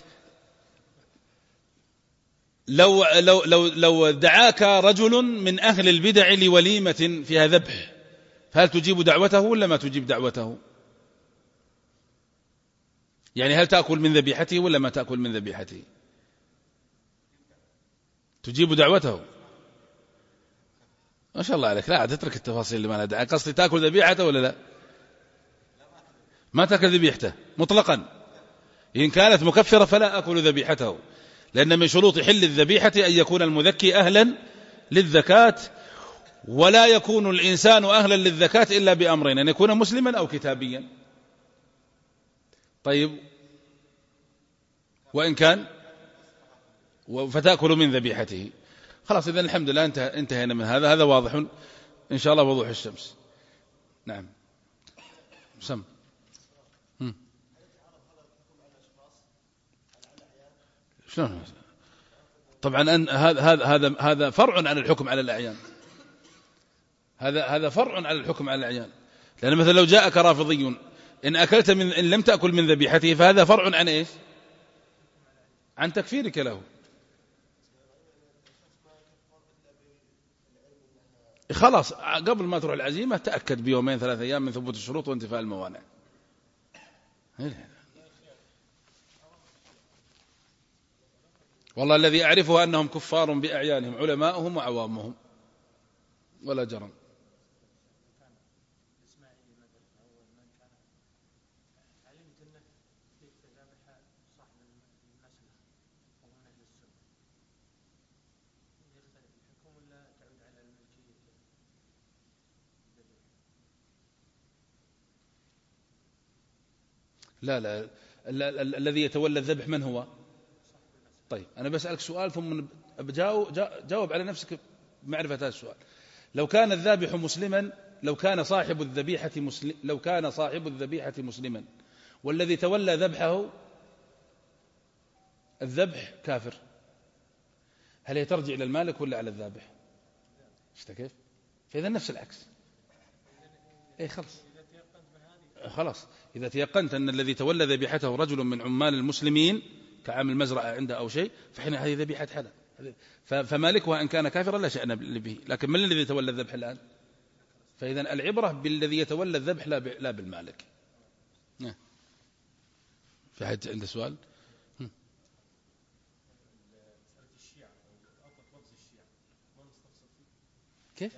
لو لو لو لو دعاك رجل من أهل البدع لوليمة فيها ذبح، فهل تجيب دعوته ولا ما تجيب دعوته؟ يعني هل تأكل من ذبيحته ولا ما تأكل من ذبيحته؟ تجيب دعوته؟ ما شاء الله عليك، لا تترك التفاصيل اللي ما لها داعي. قصدي تأكل ذبيحته ولا لا؟ ما تأكل ذبيحته مطلقا. إن كانت مكفرة فلا أكل ذبيحته، لأن من شروط حل الذبيحة أن يكون المذكي أهلا للذكاة، ولا يكون الإنسان أهلا للذكاة إلا بأمرين: أن يكون مسلما أو كتابيا. طيب وإن كان فتأكل من ذبيحته. خلاص إذن الحمد لله انتهى انتهينا من هذا. هذا واضح إن شاء الله وضوح الشمس. نعم سم هم. شلون؟ طبعا أن هذا هذا هذا هذا فرع عن الحكم على الأعيان. هذا هذا فرع على الحكم على الأعيان. لأن مثلا لو جاءك رافضي إن أكلت من إن لم تأكل من ذبيحته فهذا فرع عن إيش؟ عن تكفيرك له. خلاص قبل ما تروح العزيمة تأكد بيومين ثلاثة أيام من ثبوت الشروط وانتفاء الموانع. والله الذي أعرفه أنهم كفار بأعيانهم علماؤهم وعوامهم ولا جرم. لا لا الذي يتولى الذبح من هو؟ طيب أنا بسألك سؤال ثم جاوب, جاوب على نفسك بمعرفة هذا السؤال. لو كان الذابح مسلما لو كان صاحب الذبيحة مسلم لو كان صاحب الذبيحة مسلما والذي تولى ذبحه الذبح كافر، هل هي ترجع إلى المالك ولا على الذابح؟ شفت كيف؟ فإذا نفس العكس. إيه خلاص خلاص إذا تيقنت أن الذي تولى ذبيحته رجل من عمال المسلمين كعامل مزرعة عنده أو شيء فحين هذه ذبيحة حلال، فمالكها إن كان كافرا لا شأن به. لكن من الذي يتولى الذبح الآن؟ فإذا العبرة بالذي يتولى الذبح لا بالمالك. في حد عنده سؤال؟ كيف؟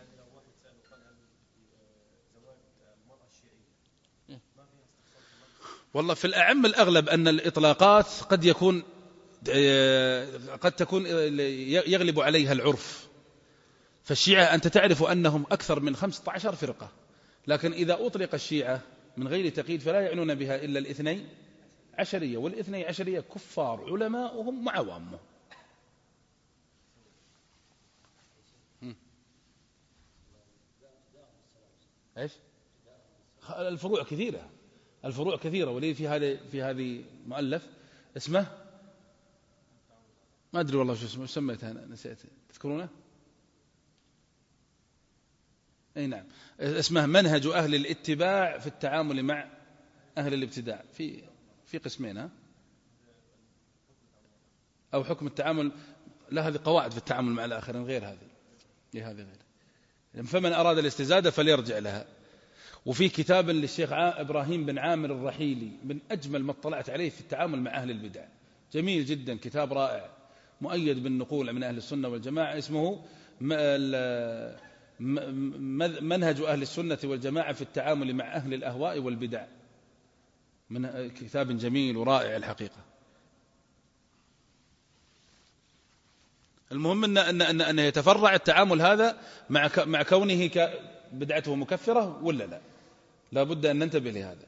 والله في الأعم الأغلب أن الإطلاقات قد يكون قد تكون يغلب عليها العرف. فالشيعة أنت تعرف أنهم أكثر من خمسة عشر فرقة، لكن إذا أطلق الشيعة من غير تقييد فلا يعنون بها إلا الاثني عشرية، والاثني عشرية كفار علماؤهم وعوامهم. إيش؟ الفروع كثيرة الفروع كثيرة ولي في هذا في هذه مؤلف اسمه ما أدري والله شو اسمه سميته أنا نسيت تذكرونه؟ أي نعم اسمه منهج أهل الاتباع في التعامل مع أهل الابتداع في في قسمين ها أو حكم التعامل لا هذه قواعد في التعامل مع الآخرين غير هذه هذه غير. فمن أراد الاستزادة فليرجع لها. وفي كتاب للشيخ إبراهيم بن عامر الرحيلي من أجمل ما اطلعت عليه في التعامل مع أهل البدع، جميل جدا، كتاب رائع مؤيد بالنقول من أهل السنة والجماعة، اسمه منهج أهل السنة والجماعة في التعامل مع أهل الأهواء والبدع، من كتاب جميل ورائع الحقيقة. المهم أن أن أن أن يتفرع التعامل هذا مع مع كونه بدعته مكفرة ولا لا، لا بد أن ننتبه لهذا.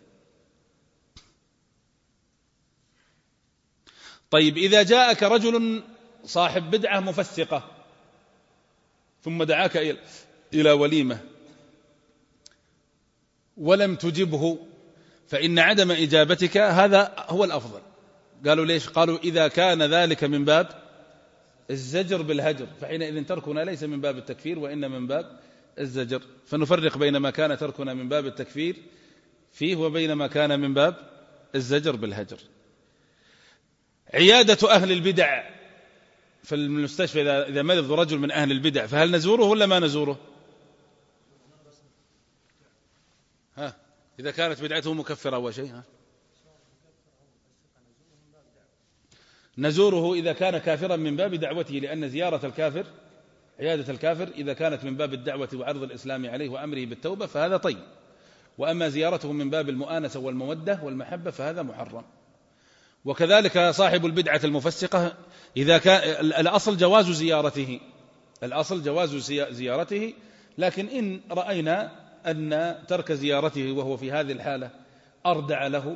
طيب إذا جاءك رجل صاحب بدعة مفسقة ثم دعاك إلى وليمة ولم تجبه فإن عدم إجابتك هذا هو الأفضل. قالوا ليش؟ قالوا إذا كان ذلك من باب الزجر بالهجر فحينئذ تركنا ليس من باب التكفير وإن من باب الزجر. فنفرق بين ما كان تركنا من باب التكفير فيه وبين ما كان من باب الزجر بالهجر. عيادة أهل البدع في المستشفى إذا مرض رجل من أهل البدع فهل نزوره ولا ما نزوره؟ ها إذا كانت بدعته مكفرة أو شيء ها نزوره إذا كان كافرا من باب دعوته، لأن زيارة الكافر عيادة الكافر إذا كانت من باب الدعوة وعرض الإسلام عليه وأمره بالتوبة فهذا طيب، وأما زيارته من باب المؤانسة والمودة والمحبة فهذا محرم. وكذلك صاحب البدعة المفسقة إذا كان الأصل جواز زيارته الأصل جواز زيارته لكن إن رأينا أن ترك زيارته وهو في هذه الحالة أردع له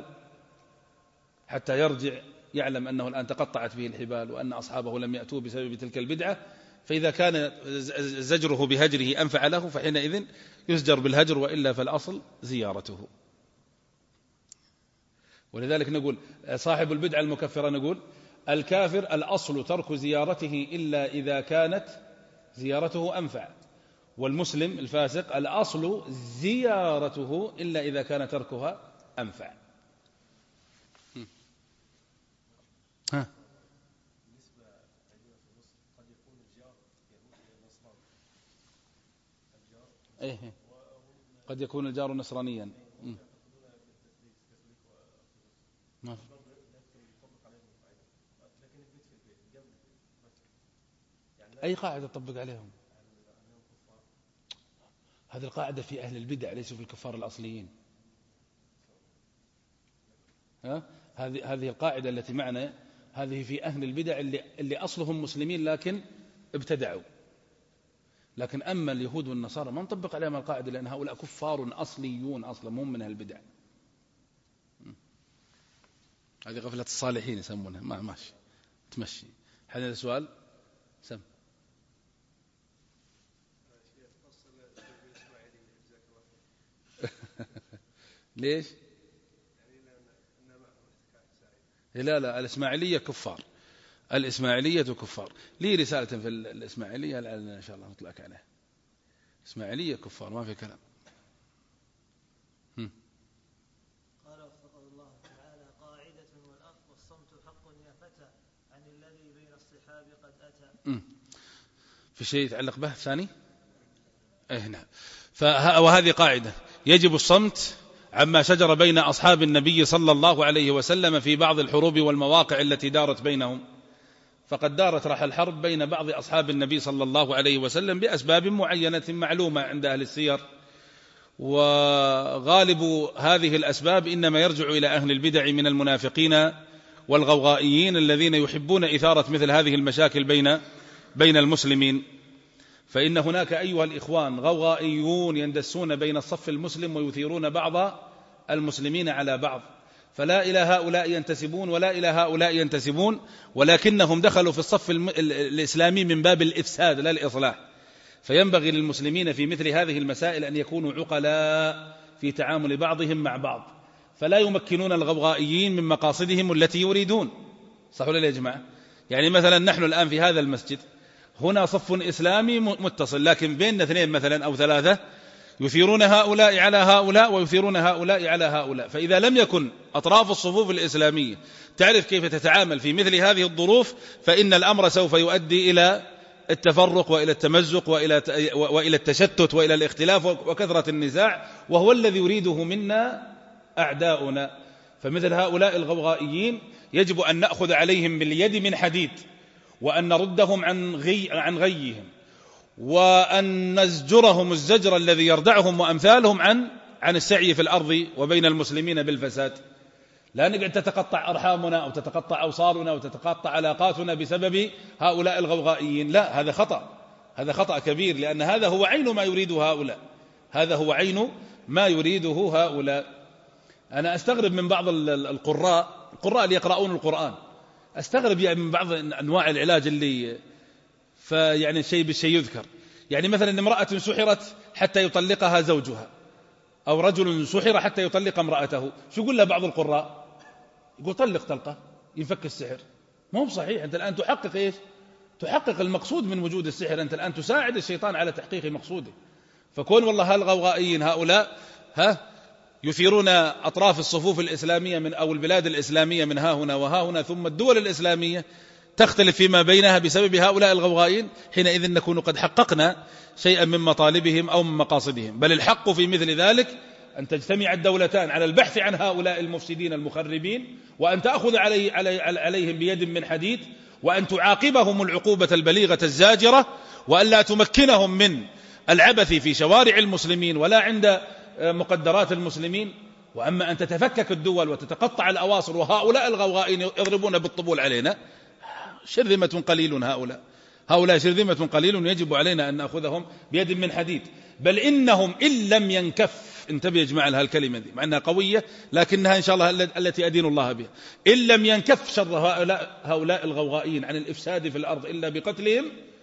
حتى يرجع يعلم أنه الآن تقطعت به الحبال وأن أصحابه لم يأتوا بسبب تلك البدعة فإذا كان زجره بهجره أنفع له فحينئذ يزجر بالهجر، وإلا فالأصل زيارته. ولذلك نقول صاحب البدعة المكفرة نقول الكافر الأصل ترك زيارته إلا إذا كانت زيارته أنفع، والمسلم الفاسق الأصل زيارته إلا إذا كان تركها أنفع. ها إيه قد يكون الجار نصرانيا. ما في. أي قاعدة تطبق عليهم؟ هذه القاعدة في أهل البدع ليسوا في الكفار الأصليين. ها؟ هذه هذه القاعدة التي معنا هذه في أهل البدع اللي, اللي أصلهم مسلمين لكن ابتدعوا. لكن أما اليهود والنصارى ما نطبق عليهم القاعدة، لأن هؤلاء كفار أصليون أصلا، هم من أهل البدع. هذه غفلة الصالحين يسمونها. ما ماشي تمشي. هذا السؤال سم ليش؟ لا لا الإسماعيلية كفار، الإسماعيلية كفار. لي رسالة في الإسماعيلية إن شاء الله نطلعك عليها. إسماعيلية كفار ما في كلام. هم.
قال وفقه الله تعالى: قاعدة والصمت حق يا فتى عن الذي بين الصحاب قد أتى.
في شيء يتعلق به ثاني؟ إيه نعم. وهذه قاعدة يجب الصمت عما شجر بين أصحاب النبي صلى الله عليه وسلم في بعض الحروب والمواقع التي دارت بينهم. فقد دارت رح الحرب بين بعض أصحاب النبي صلى الله عليه وسلم بأسباب معينة معلومة عند أهل السير، وغالب هذه الأسباب إنما يرجع إلى أهل البدع من المنافقين والغوغائيين الذين يحبون إثارة مثل هذه المشاكل بين بين المسلمين. فإن هناك أيها الإخوان غوغائيون يندسون بين الصف المسلم ويثيرون بعض المسلمين على بعض، فلا إلى هؤلاء ينتسبون ولا إلى هؤلاء ينتسبون، ولكنهم دخلوا في الصف الإسلامي من باب الإفساد لا الإصلاح. فينبغي للمسلمين في مثل هذه المسائل أن يكونوا عقلاء في تعامل بعضهم مع بعض، فلا يمكنون الغوغائيين من مقاصدهم التي يريدون. صح ولا لا يا جماعة؟ يعني مثلا نحن الآن في هذا المسجد هنا صف إسلامي متصل، لكن بيننا اثنين مثلا أو ثلاثة يثيرون هؤلاء على هؤلاء ويثيرون هؤلاء على هؤلاء. فإذا لم يكن أطراف الصفوف الإسلامية تعرف كيف تتعامل في مثل هذه الظروف، فإن الأمر سوف يؤدي إلى التفرق وإلى التمزق وإلى وإلى التشتت وإلى الاختلاف وكثرة النزاع، وهو الذي يريده منا أعداؤنا. فمثل هؤلاء الغوغائيين يجب أن نأخذ عليهم باليد من حديد، وأن نردهم عن غي عن غيهم، وأن نزجرهم الزجر الذي يردعهم وأمثالهم عن عن السعي في الأرض وبين المسلمين بالفساد. لا نقعد تتقطع أرحامنا أو تتقطع أوصالنا أو تتقطع علاقاتنا بسبب هؤلاء الغوغائيين. لا، هذا خطأ، هذا خطأ كبير، لأن هذا هو عين ما يريده هؤلاء، هذا هو عين ما يريده هؤلاء. أنا أستغرب من بعض القراء القراء اللي يقرؤون القرآن، أستغرب يعني من بعض أنواع العلاج اللي فيعني الشيء بالشيء يذكر. يعني مثلا امرأة سحرت حتى يطلقها زوجها، أو رجل سحر حتى يطلق امرأته، شو يقول له بعض القراء؟ يقول طلق طلقة ينفك السحر. ما هو بصحيح. أنت الآن تحقق إيش؟ تحقق المقصود من وجود السحر، أنت الآن تساعد الشيطان على تحقيق مقصوده. فكون والله هالغوغائيين هؤلاء ها يثيرون أطراف الصفوف الإسلامية من أو البلاد الإسلامية من ها هنا وها هنا، ثم الدول الإسلامية تختلف فيما بينها بسبب هؤلاء الغوغائيين، حينئذ نكون قد حققنا شيئا من مطالبهم أو من مقاصدهم. بل الحق في مثل ذلك أن تجتمع الدولتان على البحث عن هؤلاء المفسدين المخربين، وأن تأخذ علي علي عليهم بيد من حديد، وأن تعاقبهم العقوبة البليغة الزاجرة، وأن لا تمكنهم من العبث في شوارع المسلمين ولا عند مقدرات المسلمين. وأما أن تتفكك الدول وتتقطع الأواصر وهؤلاء الغوغائين يضربون بالطبول علينا، شرذمة قليل. هؤلاء هؤلاء شرذمة قليل، يجب علينا أن نأخذهم بيد من حديد. بل إنهم إن لم ينكف، انتبه يا جماعة لها الكلمة دي مع أنها قوية لكنها إن شاء الله التي أدين الله بها، إن لم ينكف شر هؤلاء, هؤلاء الغوغائين عن الإفساد في الأرض إلا بقتلهم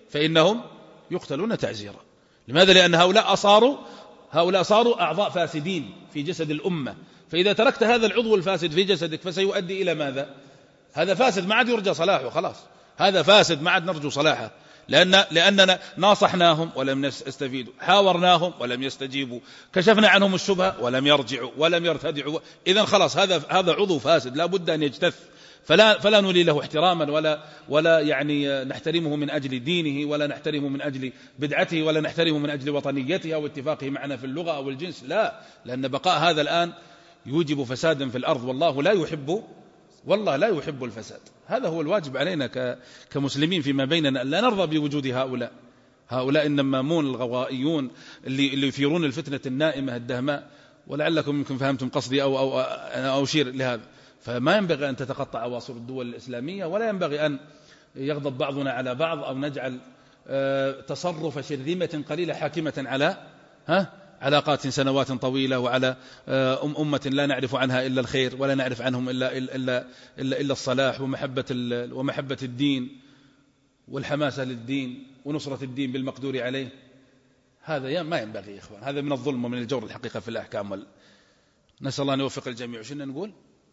فإنهم يقتلون تعزيرا. لماذا؟ لأن هؤلاء أصاروا هؤلاء صاروا أعضاء فاسدين في جسد الأمة، فإذا تركت هذا العضو الفاسد في جسدك فسيؤدي إلى ماذا؟ هذا فاسد ما عاد يرجى صلاحه، خلاص هذا فاسد ما عاد نرجو صلاحه، لأن لأننا ناصحناهم ولم يستفيدوا، حاورناهم ولم يستجيبوا، كشفنا عنهم الشبهة ولم يرجعوا ولم يرتدعوا، إذن خلاص هذا هذا عضو فاسد لا بد أن يجتث، فلا فلا نولي له احتراما ولا ولا يعني نحترمه من أجل دينه، ولا نحترمه من أجل بدعته، ولا نحترمه من أجل وطنيته أو اتفاقه معنا في اللغة أو الجنس، لا، لأن بقاء هذا الآن يوجب فسادا في الأرض، والله لا يحب والله لا يحب الفساد. هذا هو الواجب علينا كمسلمين فيما بيننا، لا نرضى بوجود هؤلاء هؤلاء النمامون الغوائيون اللي اللي يثيرون الفتنة النائمة الدهماء، ولعلكم يمكن فهمتم قصدي أو أو أنا أشير لهذا. فما ينبغي أن تتقطع أواصر الدول الإسلامية، ولا ينبغي أن يغضب بعضنا على بعض أو نجعل تصرف شرذمة قليلة حاكمة على ها علاقات سنوات طويلة، وعلى أم أمة لا نعرف عنها إلا الخير، ولا نعرف عنهم إلا إلا إلا, إلا الصلاح ومحبة ومحبة الدين والحماسة للدين ونصرة الدين بالمقدور عليه. هذا ما ينبغي يا إخوان، هذا من الظلم ومن الجور الحقيقة في الأحكام وال... نسأل الله أن يوفق الجميع. شنو نقول؟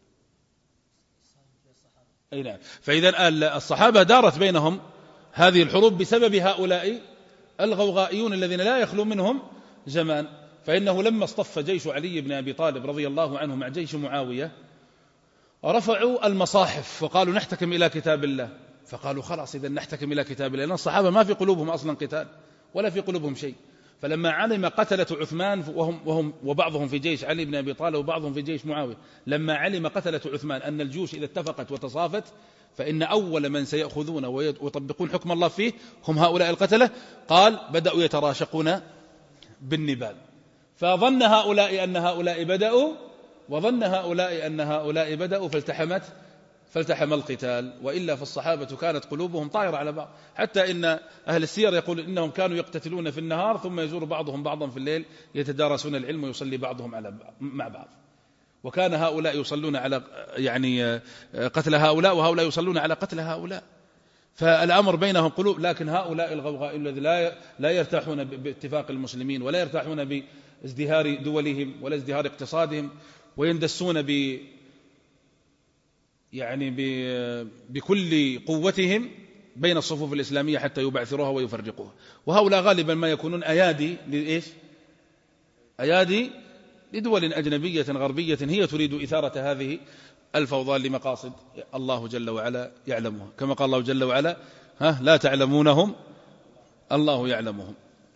أي نعم. فإذا الصحابة دارت بينهم هذه الحروب بسبب هؤلاء الغوغائيون الذين لا يخلو منهم زمان. فإنه لما اصطف جيش علي بن أبي طالب رضي الله عنه مع جيش معاوية رفعوا المصاحف وقالوا نحتكم إلى كتاب الله، فقالوا خلاص إذا نحتكم إلى كتاب الله، لأن الصحابة ما في قلوبهم أصلا قتال ولا في قلوبهم شيء. فلما علم قتلة عثمان وهم, وهم وبعضهم في جيش علي بن أبي طالب وبعضهم في جيش معاوية، لما علم قتلة عثمان أن الجيوش إذا اتفقت وتصافت فإن أول من سيأخذون ويطبقون حكم الله فيه هم هؤلاء القتلة، قال بدأوا يتراشقون بالنبال، فظن هؤلاء أن هؤلاء بدأوا وظن هؤلاء أن هؤلاء بدأوا فالتحمت فالتحم القتال. وإلا فالصحابة كانت قلوبهم طائرة على بعض، حتى إن أهل السير يقول إنهم كانوا يقتتلون في النهار ثم يزور بعضهم بعضا في الليل يتدارسون العلم ويصلي بعضهم على مع بعض. وكان هؤلاء يصلون على يعني قتل هؤلاء وهؤلاء يصلون على قتل هؤلاء، فالأمر بينهم قلوب. لكن هؤلاء الغوغاء الذي لا لا يرتاحون باتفاق المسلمين ولا يرتاحون بازدهار دولهم ولا ازدهار اقتصادهم، ويندسون ب يعني بكل قوتهم بين الصفوف الإسلامية حتى يبعثروها ويفرقوها. وهؤلاء غالبا ما يكونون أيادي لإيش؟ أيادي لدول أجنبية غربية هي تريد إثارة هذه الفوضى لمقاصد الله جل وعلا يعلمها، كما قال الله جل وعلا ها لا تعلمونهم الله يعلمهم.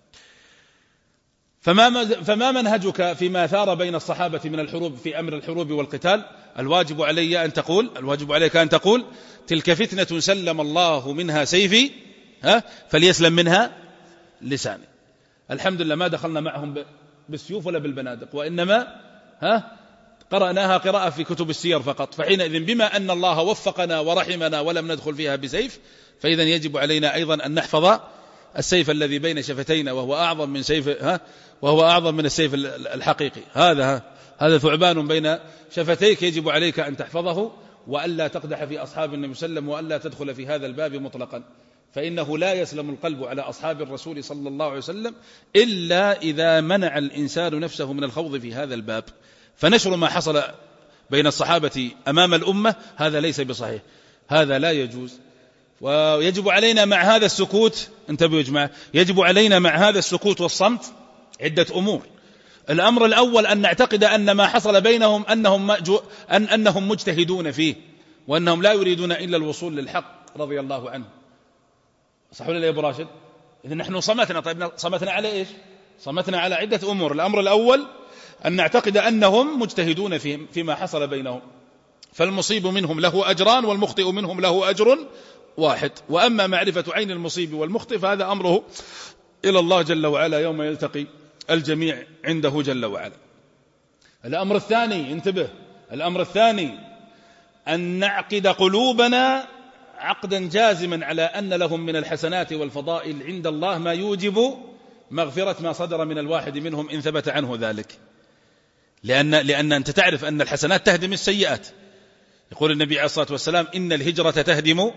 فما فما منهجك فيما ثار بين الصحابة من الحروب في أمر الحروب والقتال؟ الواجب علي أن تقول الواجب عليك أن تقول تلك فتنة سلم الله منها سيفي ها فليسلم منها لساني. الحمد لله ما دخلنا معهم بالسيوف ولا بالبنادق، وإنما ها قرأناها قراءة في كتب السير فقط. فحينئذ بما أن الله وفقنا ورحمنا ولم ندخل فيها بسيف، فإذا يجب علينا أيضا أن نحفظ السيف الذي بين شفتينا وهو أعظم من سيف ها وهو أعظم من السيف الحقيقي. هذا ها هذا ثعبان بين شفتيك يجب عليك أن تحفظه، وألا تقدح في أصحاب النبي صلى الله عليه وسلم، وألا تدخل في هذا الباب مطلقا، فإنه لا يسلم القلب على أصحاب الرسول صلى الله عليه وسلم إلا إذا منع الإنسان نفسه من الخوض في هذا الباب. فنشر ما حصل بين الصحابة أمام الأمة هذا ليس بصحيح، هذا لا يجوز. ويجب علينا مع هذا السكوت، انتبهوا يا جماعة، يجب علينا مع هذا السكوت والصمت عدة أمور. الأمر الأول أن نعتقد أن ما حصل بينهم أنهم, أن أنهم مجتهدون فيه، وأنهم لا يريدون إلا الوصول للحق رضي الله عنه. صح ولا لا يا أبو راشد؟ إذن نحن صمتنا. طيب صمتنا على إيش؟ صمتنا على عدة أمور. الأمر الأول أن نعتقد أنهم مجتهدون فيهم فيما حصل بينهم، فالمصيب منهم له أجران والمخطئ منهم له أجر واحد. وأما معرفة عين المصيب والمخطئ فهذا أمره إلى الله جل وعلا يوم يلتقي الجميع عنده جل وعلا. الأمر الثاني، انتبه، الأمر الثاني أن نعقد قلوبنا عقدا جازما على أن لهم من الحسنات والفضائل عند الله ما يوجب مغفرة ما صدر من الواحد منهم إن ثبت عنه ذلك. لأن, لأن أنت تعرف أن الحسنات تهدم السيئات. يقول النبي عليه الصلاة والسلام إن الهجرة تهدم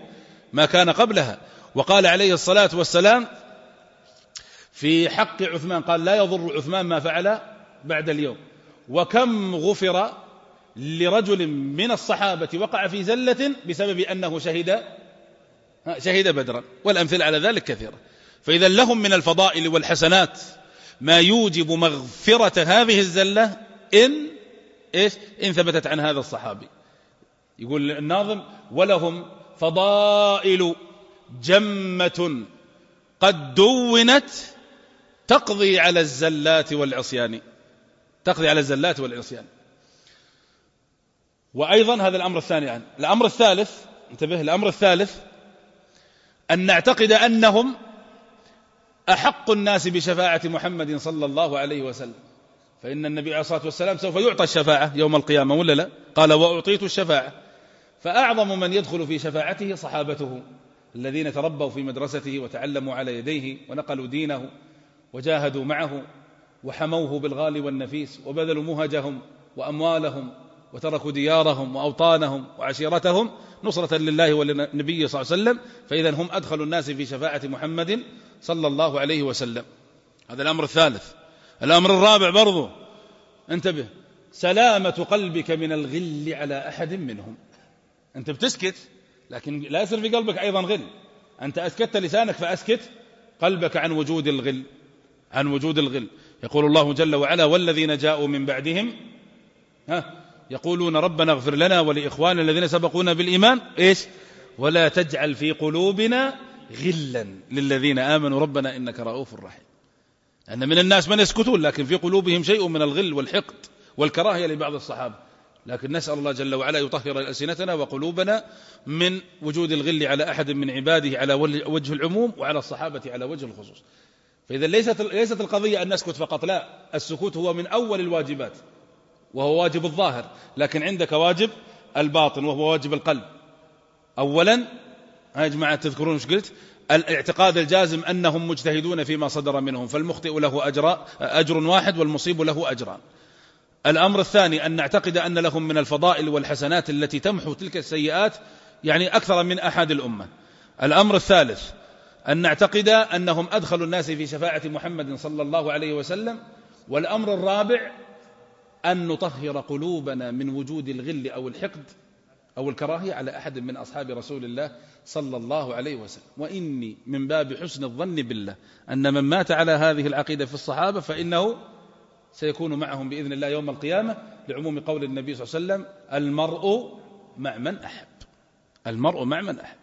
ما كان قبلها. وقال عليه الصلاة والسلام في حق عثمان قال لا يضر عثمان ما فعل بعد اليوم. وكم غفر لرجل من الصحابة وقع في زلة بسبب أنه شهد شهد بدرا، والأمثلة على ذلك كثيرة. فإذا لهم من الفضائل والحسنات ما يوجب مغفرة هذه الزلة إن إيش إن ثبتت عن هذا الصحابي. يقول الناظم ولهم فضائل جمة قد دونت تقضي على الزلات والعصيان، تقضي على الزلات والعصيان. وأيضا هذا الأمر الثاني يعني. الأمر الثالث انتبه، الأمر الثالث أن نعتقد أنهم أحق الناس بشفاعة محمد صلى الله عليه وسلم، فإن النبي عليه الصلاة والسلام سوف يعطى الشفاعة يوم القيامة ولا لا؟ قال وأعطيت الشفاعة. فأعظم من يدخل في شفاعته صحابته الذين تربوا في مدرسته وتعلموا على يديه ونقلوا دينه وجاهدوا معه وحموه بالغالي والنفيس وبذلوا مهجهم وأموالهم وتركوا ديارهم وأوطانهم وعشيرتهم نصرة لله ولنبيه صلى الله عليه وسلم. فإذا هم أدخلوا الناس في شفاعة محمد صلى الله عليه وسلم. هذا الأمر الثالث. الأمر الرابع برضو انتبه، سلامة قلبك من الغل على أحد منهم. أنت بتسكت لكن لا يصير في قلبك أيضا غل، أنت أسكت لسانك فأسكت قلبك عن وجود الغل، عن وجود الغل. يقول الله جل وعلا والذين جاءوا من بعدهم ها يقولون ربنا اغفر لنا ولإخواننا الذين سبقونا بالإيمان إيش ولا تجعل في قلوبنا غلا للذين آمنوا ربنا إنك رؤوف رحيم. أن من الناس من يسكتون لكن في قلوبهم شيء من الغل والحقد والكراهية لبعض الصحابة، لكن نسأل الله جل وعلا يطهر ألسنتنا وقلوبنا من وجود الغل على أحد من عباده على وجه العموم وعلى الصحابة على وجه الخصوص. فإذا ليست ليست القضية أن نسكت فقط، لا، السكوت هو من أول الواجبات وهو واجب الظاهر، لكن عندك واجب الباطن وهو واجب القلب. أولا يا جماعة تذكرون ايش قلت؟ الاعتقاد الجازم أنهم مجتهدون فيما صدر منهم، فالمخطئ له أجر أجر واحد والمصيب له أجران. الأمر الثاني أن نعتقد أن لهم من الفضائل والحسنات التي تمحو تلك السيئات يعني أكثر من أحد الأمة. الأمر الثالث أن نعتقد أنهم أدخلوا الناس في شفاعة محمد صلى الله عليه وسلم. والأمر الرابع أن نطهر قلوبنا من وجود الغل أو الحقد أو الكراهية على أحد من أصحاب رسول الله صلى الله عليه وسلم. وإني من باب حسن الظن بالله أن من مات على هذه العقيدة في الصحابة فإنه سيكون معهم بإذن الله يوم القيامة، لعموم قول النبي صلى الله عليه وسلم المرء مع من أحب، المرء مع من أحب.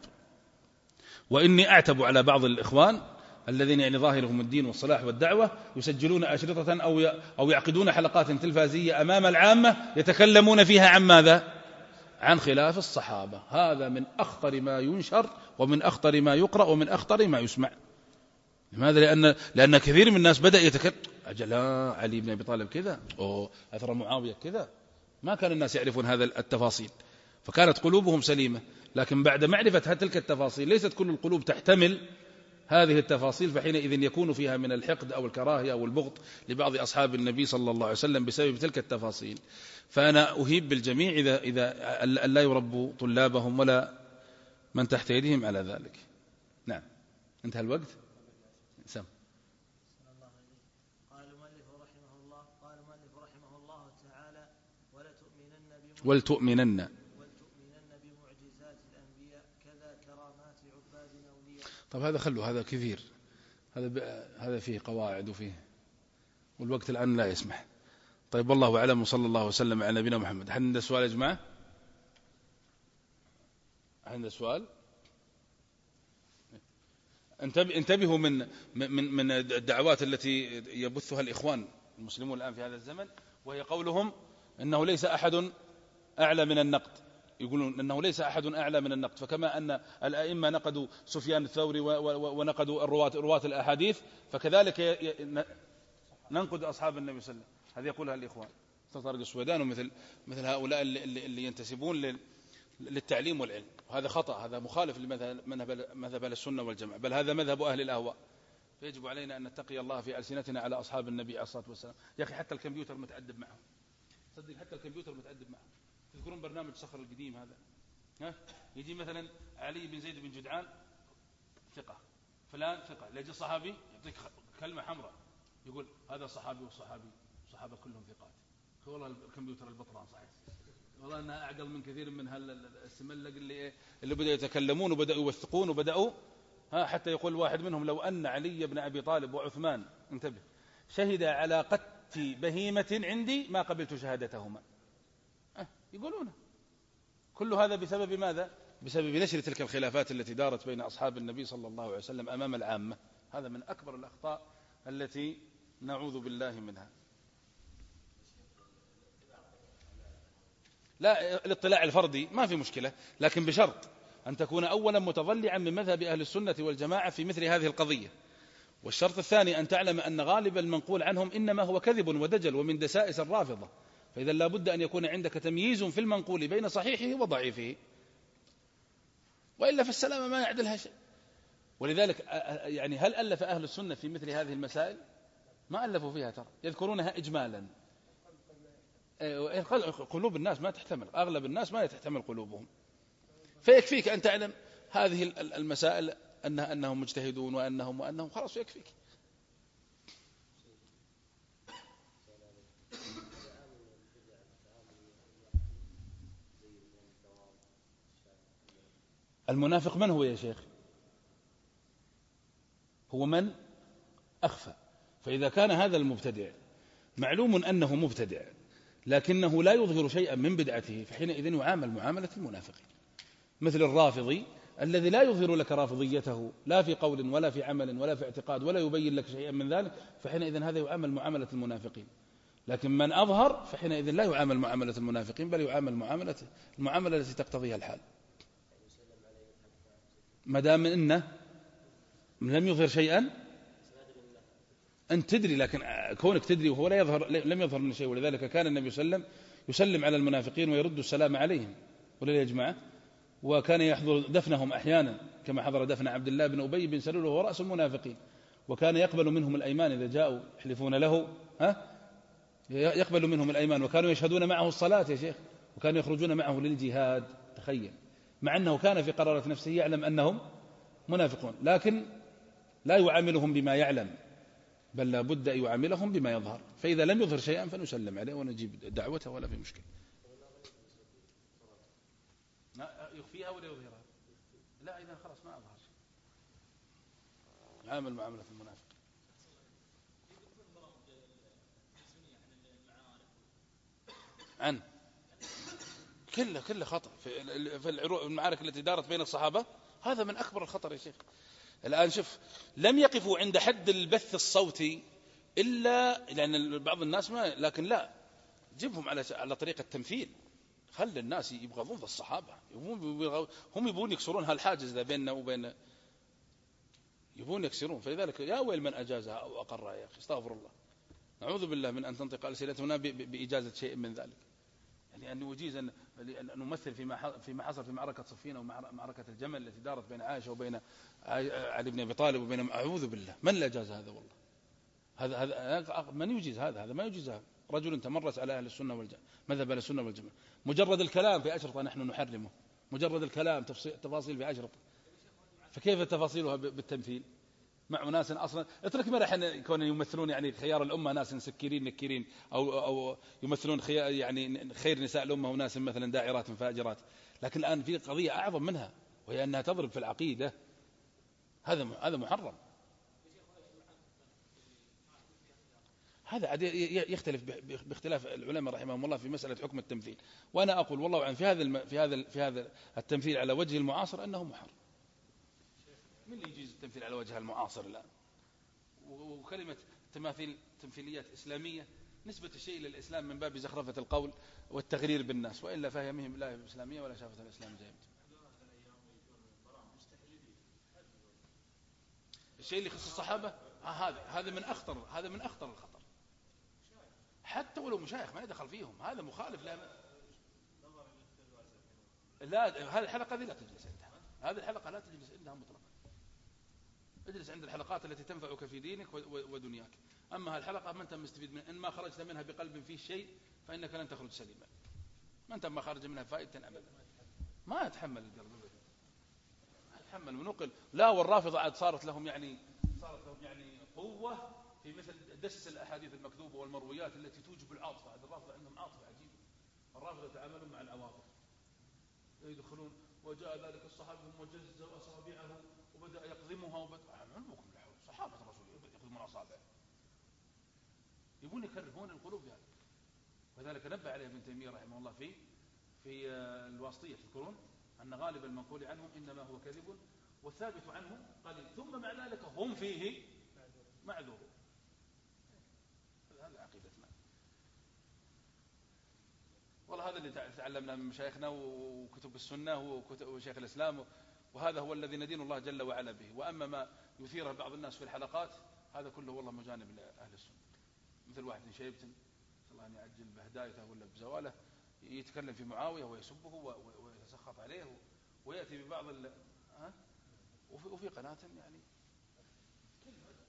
وإني أعتب على بعض الإخوان الذين يعني ظاهرهم الدين والصلاح والدعوة يسجلون أشرطة أو أو يعقدون حلقات تلفازية أمام العامة يتكلمون فيها عن ماذا؟ عن خلاف الصحابة. هذا من أخطر ما ينشر ومن أخطر ما يقرأ ومن أخطر ما يسمع. لماذا؟ لأن لأن كثير من الناس بدأ يتكلم أجل علي بن أبي طالب كذا أو أثر معاوية كذا، ما كان الناس يعرفون هذا التفاصيل، فكانت قلوبهم سليمة. لكن بعد معرفة تلك التفاصيل ليست كل القلوب تحتمل هذه التفاصيل، فحينئذ يكون فيها من الحقد أو الكراهية أو البغض لبعض أصحاب النبي صلى الله عليه وسلم بسبب تلك التفاصيل. فأنا أهيب بالجميع إذا إذا لا يربوا طلابهم ولا من تحت يدهم على ذلك. نعم، انتهى الوقت. سم.
قال المؤلف رحمه الله قال المؤلف رحمه الله تعالى ولتؤمنن
ولتؤمنن
ولتؤمنن بمعجزات الأنبياء كذا كرامات عباد الأولياء.
طب هذا خلوا، هذا كثير، هذا هذا فيه قواعد وفيه والوقت الآن لا يسمح. طيب والله أعلم وصلى الله وسلم على نبينا محمد. هل عندنا سؤال يا جماعة؟ عندنا سؤال؟ انتبهوا من من من الدعوات التي يبثها الإخوان المسلمون الآن في هذا الزمن، وهي قولهم إنه ليس أحد أعلى من النقد. يقولون أنه ليس أحد أعلى من النقد، فكما أن الأئمة نقدوا سفيان الثوري ونقدوا الرواة رواة الأحاديث فكذلك ننقد أصحاب النبي صلى الله عليه وسلم. هذه يقولها الإخوان طارق السويدان ومثل مثل هؤلاء اللي, اللي ينتسبون للتعليم والعلم. وهذا خطأ، هذا مخالف لمذهب السنة والجماعة، بل هذا مذهب أهل الأهواء. فيجب علينا أن نتقي الله في ألسنتنا على أصحاب النبي عليه الصلاة والسلام. يا أخي حتى الكمبيوتر متأدب معهم، صدق حتى الكمبيوتر متأدب معهم. تذكرون برنامج صخر القديم هذا؟ ها؟ يجي مثلا علي بن زيد بن جدعان ثقة، فلان ثقة، لا يجي صحابي يعطيك كلمة حمراء يقول هذا صحابي وصحابي، صحابة كلهم ثقات. والله الكمبيوتر البطلان صحيح، والله أنها أعقل من كثير من هالسملق اللي اللي بدأوا يتكلمون وبدأوا يوثقون وبدأوا ها حتى يقول واحد منهم لو أن علي بن أبي طالب وعثمان انتبه شهد على قتل بهيمة عندي ما قبلت شهادتهما. أه يقولون كل هذا بسبب ماذا؟ بسبب نشر تلك الخلافات التي دارت بين أصحاب النبي صلى الله عليه وسلم أمام العامة. هذا من أكبر الأخطاء التي نعوذ بالله منها. لا الاطلاع الفردي ما في مشكلة، لكن بشرط أن تكون أولا متضلعا من مذهب أهل السنة والجماعة في مثل هذه القضية. والشرط الثاني أن تعلم أن غالب المنقول عنهم إنما هو كذب ودجل ومن دسائس الرافضة، فإذا لا بد أن يكون عندك تمييز في المنقول بين صحيحه وضعيفه، وإلا في السلامة ما يعدلها شيء. ولذلك يعني هل ألف أهل السنة في مثل هذه المسائل؟ ما ألفوا فيها، ترى يذكرونها إجمالا. قلوب الناس ما تحتمل، أغلب الناس ما تحتمل قلوبهم، فيكفيك أن تعلم هذه المسائل أنها أنهم مجتهدون وأنهم وأنهم خلاص يكفيك. المنافق من هو يا شيخ؟ هو من أخفى. فإذا كان هذا المبتدع معلوم أنه مبتدع لكنه لا يظهر شيئا من بدعته، فحينئذ يعامل معاملة المنافقين، مثل الرافضي الذي لا يظهر لك رافضيته لا في قول ولا في عمل ولا في اعتقاد ولا يبين لك شيئا من ذلك، فحينئذ هذا يعامل معاملة المنافقين. لكن من أظهر فحينئذ لا يعامل معاملة المنافقين، بل يعامل معاملة المعاملة التي تقتضيها الحال، ما دام إنه لم يظهر شيئا. أنت تدري، لكن كونك تدري وهو لا يظهر لم يظهر من شيء. ولذلك كان النبي صلى الله عليه وسلم يسلم على المنافقين ويرد السلام عليهم ولا يا جماعة، وكان يحضر دفنهم أحيانا كما حضر دفن عبد الله بن أبي بن سلول وهو رأس المنافقين، وكان يقبل منهم الأيمان إذا جاءوا يحلفون له، ها يقبل منهم الأيمان، وكانوا يشهدون معه الصلاة يا شيخ، وكانوا يخرجون معه للجهاد. تخيل، مع أنه كان في قرارة نفسه يعلم أنهم منافقون، لكن لا يعاملهم بما يعلم، بل لا بد أن يعاملهم بما يظهر. فإذا لم يظهر شيئا فنسلم عليه ونجيب دعوته ولا في مشكلة. يخفيها ولا يظهرها؟ لا، إذا خلاص ما أظهر شيء عامل معاملة المنافق. عن كله كله خطأ في المعارك التي دارت بين الصحابة. هذا من أكبر الخطر يا شيخ. الآن شوف، لم يقفوا عند حد البث الصوتي إلا لأن بعض الناس ما، لكن لا، جيبهم على على طريقة تمثيل، خلي الناس يبغضون الصحابة، هم يبون يكسرون هالحاجز ذا بيننا وبين، يبون يكسرون. فلذلك يا ويل من أجازها أو أقرها يا أخي، استغفر الله، نعوذ بالله من أن تنطق ألسنتنا بإجازة شيء من ذلك. يعني أن نجيز أن نمثل فيما فيما حصل في معركة صفين ومعركة الجمل التي دارت بين عائشة وبين علي بن أبي طالب وبين، أعوذ بالله، من لا جاز هذا؟ والله هذا هذا من يجيز هذا؟ هذا ما يجيز. هذا رجل تمرس على أهل السنة والجماعة، مذهب أهل السنة والجماعة، مجرد الكلام في أشرطة نحن نحرمه، مجرد الكلام تفاصيل في أشرطة، فكيف تفاصيلها بالتمثيل مع ناس أصلا؟ اترك ما راح يكونوا يمثلون يعني خيار الأمة ناس سكيرين نكيرين، أو أو يمثلون خيار يعني خير نساء الأمة وناس مثلا داعرات فاجرات، لكن الآن في قضية أعظم منها وهي أنها تضرب في العقيدة. هذا هذا محرم. هذا يختلف باختلاف العلماء رحمهم الله في مسألة حكم التمثيل. وأنا أقول والله عن في هذا في هذا في هذا التمثيل على وجه المعاصر أنه محرم. من اللي يجيز التمثيل على وجه المعاصر الآن؟ وكلمة تماثيل تمثيليات إسلامية نسبة الشيء للإسلام من باب زخرفة القول والتغرير بالناس، وإلا فهي مهم لا إسلامية ولا شافت الإسلام زي الشيء اللي يخص الصحابة. هذا هذا من أخطر هذا من أخطر الخطر، حتى ولو مشايخ ما يدخل فيهم، هذا مخالف. لا لا هذه الحلقة هذه لا تجلس عندها، هذه الحلقة لا تجلس عندها مطلقا. اجلس عند الحلقات التي تنفعك في دينك ودنياك. أما هالحلقة ما أنت مستفيد منها، إن ما خرجت منها بقلب فيه شيء فإنك لن تخرج سليما، ما أنت ما خرج منها فائدة أبدا. ما يتحمل القلب أبدا، ما يتحمل ونقل. لا والرافضة عاد صارت لهم يعني صارت لهم يعني قوة في مثل دس الأحاديث المكذوبة والمرويات التي توجب العاطفة. هذا الرافضة عندهم عاطفة عجيبة. الرافضة يتعاملون مع العواطف، يدخلون وجاء ذلك الصحابي ثم جز أصابعه وبدأ يقضمها وبدأ علمكم لحول صحابة الرسول يقضمون أصابعه، يبون يكرهون القلوب يعني. وذلك نبه عليه ابن تيمية رحمه الله في في الواسطية، تذكرون أن غالب المنقول عنهم إنما هو كذب والثابت عنهم قليل، ثم مع ذلك هم فيه معذور. هذا عقيدتنا والله، هذا اللي تعلمنا من مشايخنا وكتب السنة وشيخ الإسلام، وهذا هو الذي ندين الله جل وعلا به. وأما ما يثيره بعض الناس في الحلقات هذا كله والله مجانب لأهل السنة، مثل واحد من شيبتن الله أن يعجل بهدايته ولا بزواله يتكلم في معاوية ويسبه ويتسخط عليه ويأتي ببعض ال... ها؟ وفي قناة يعني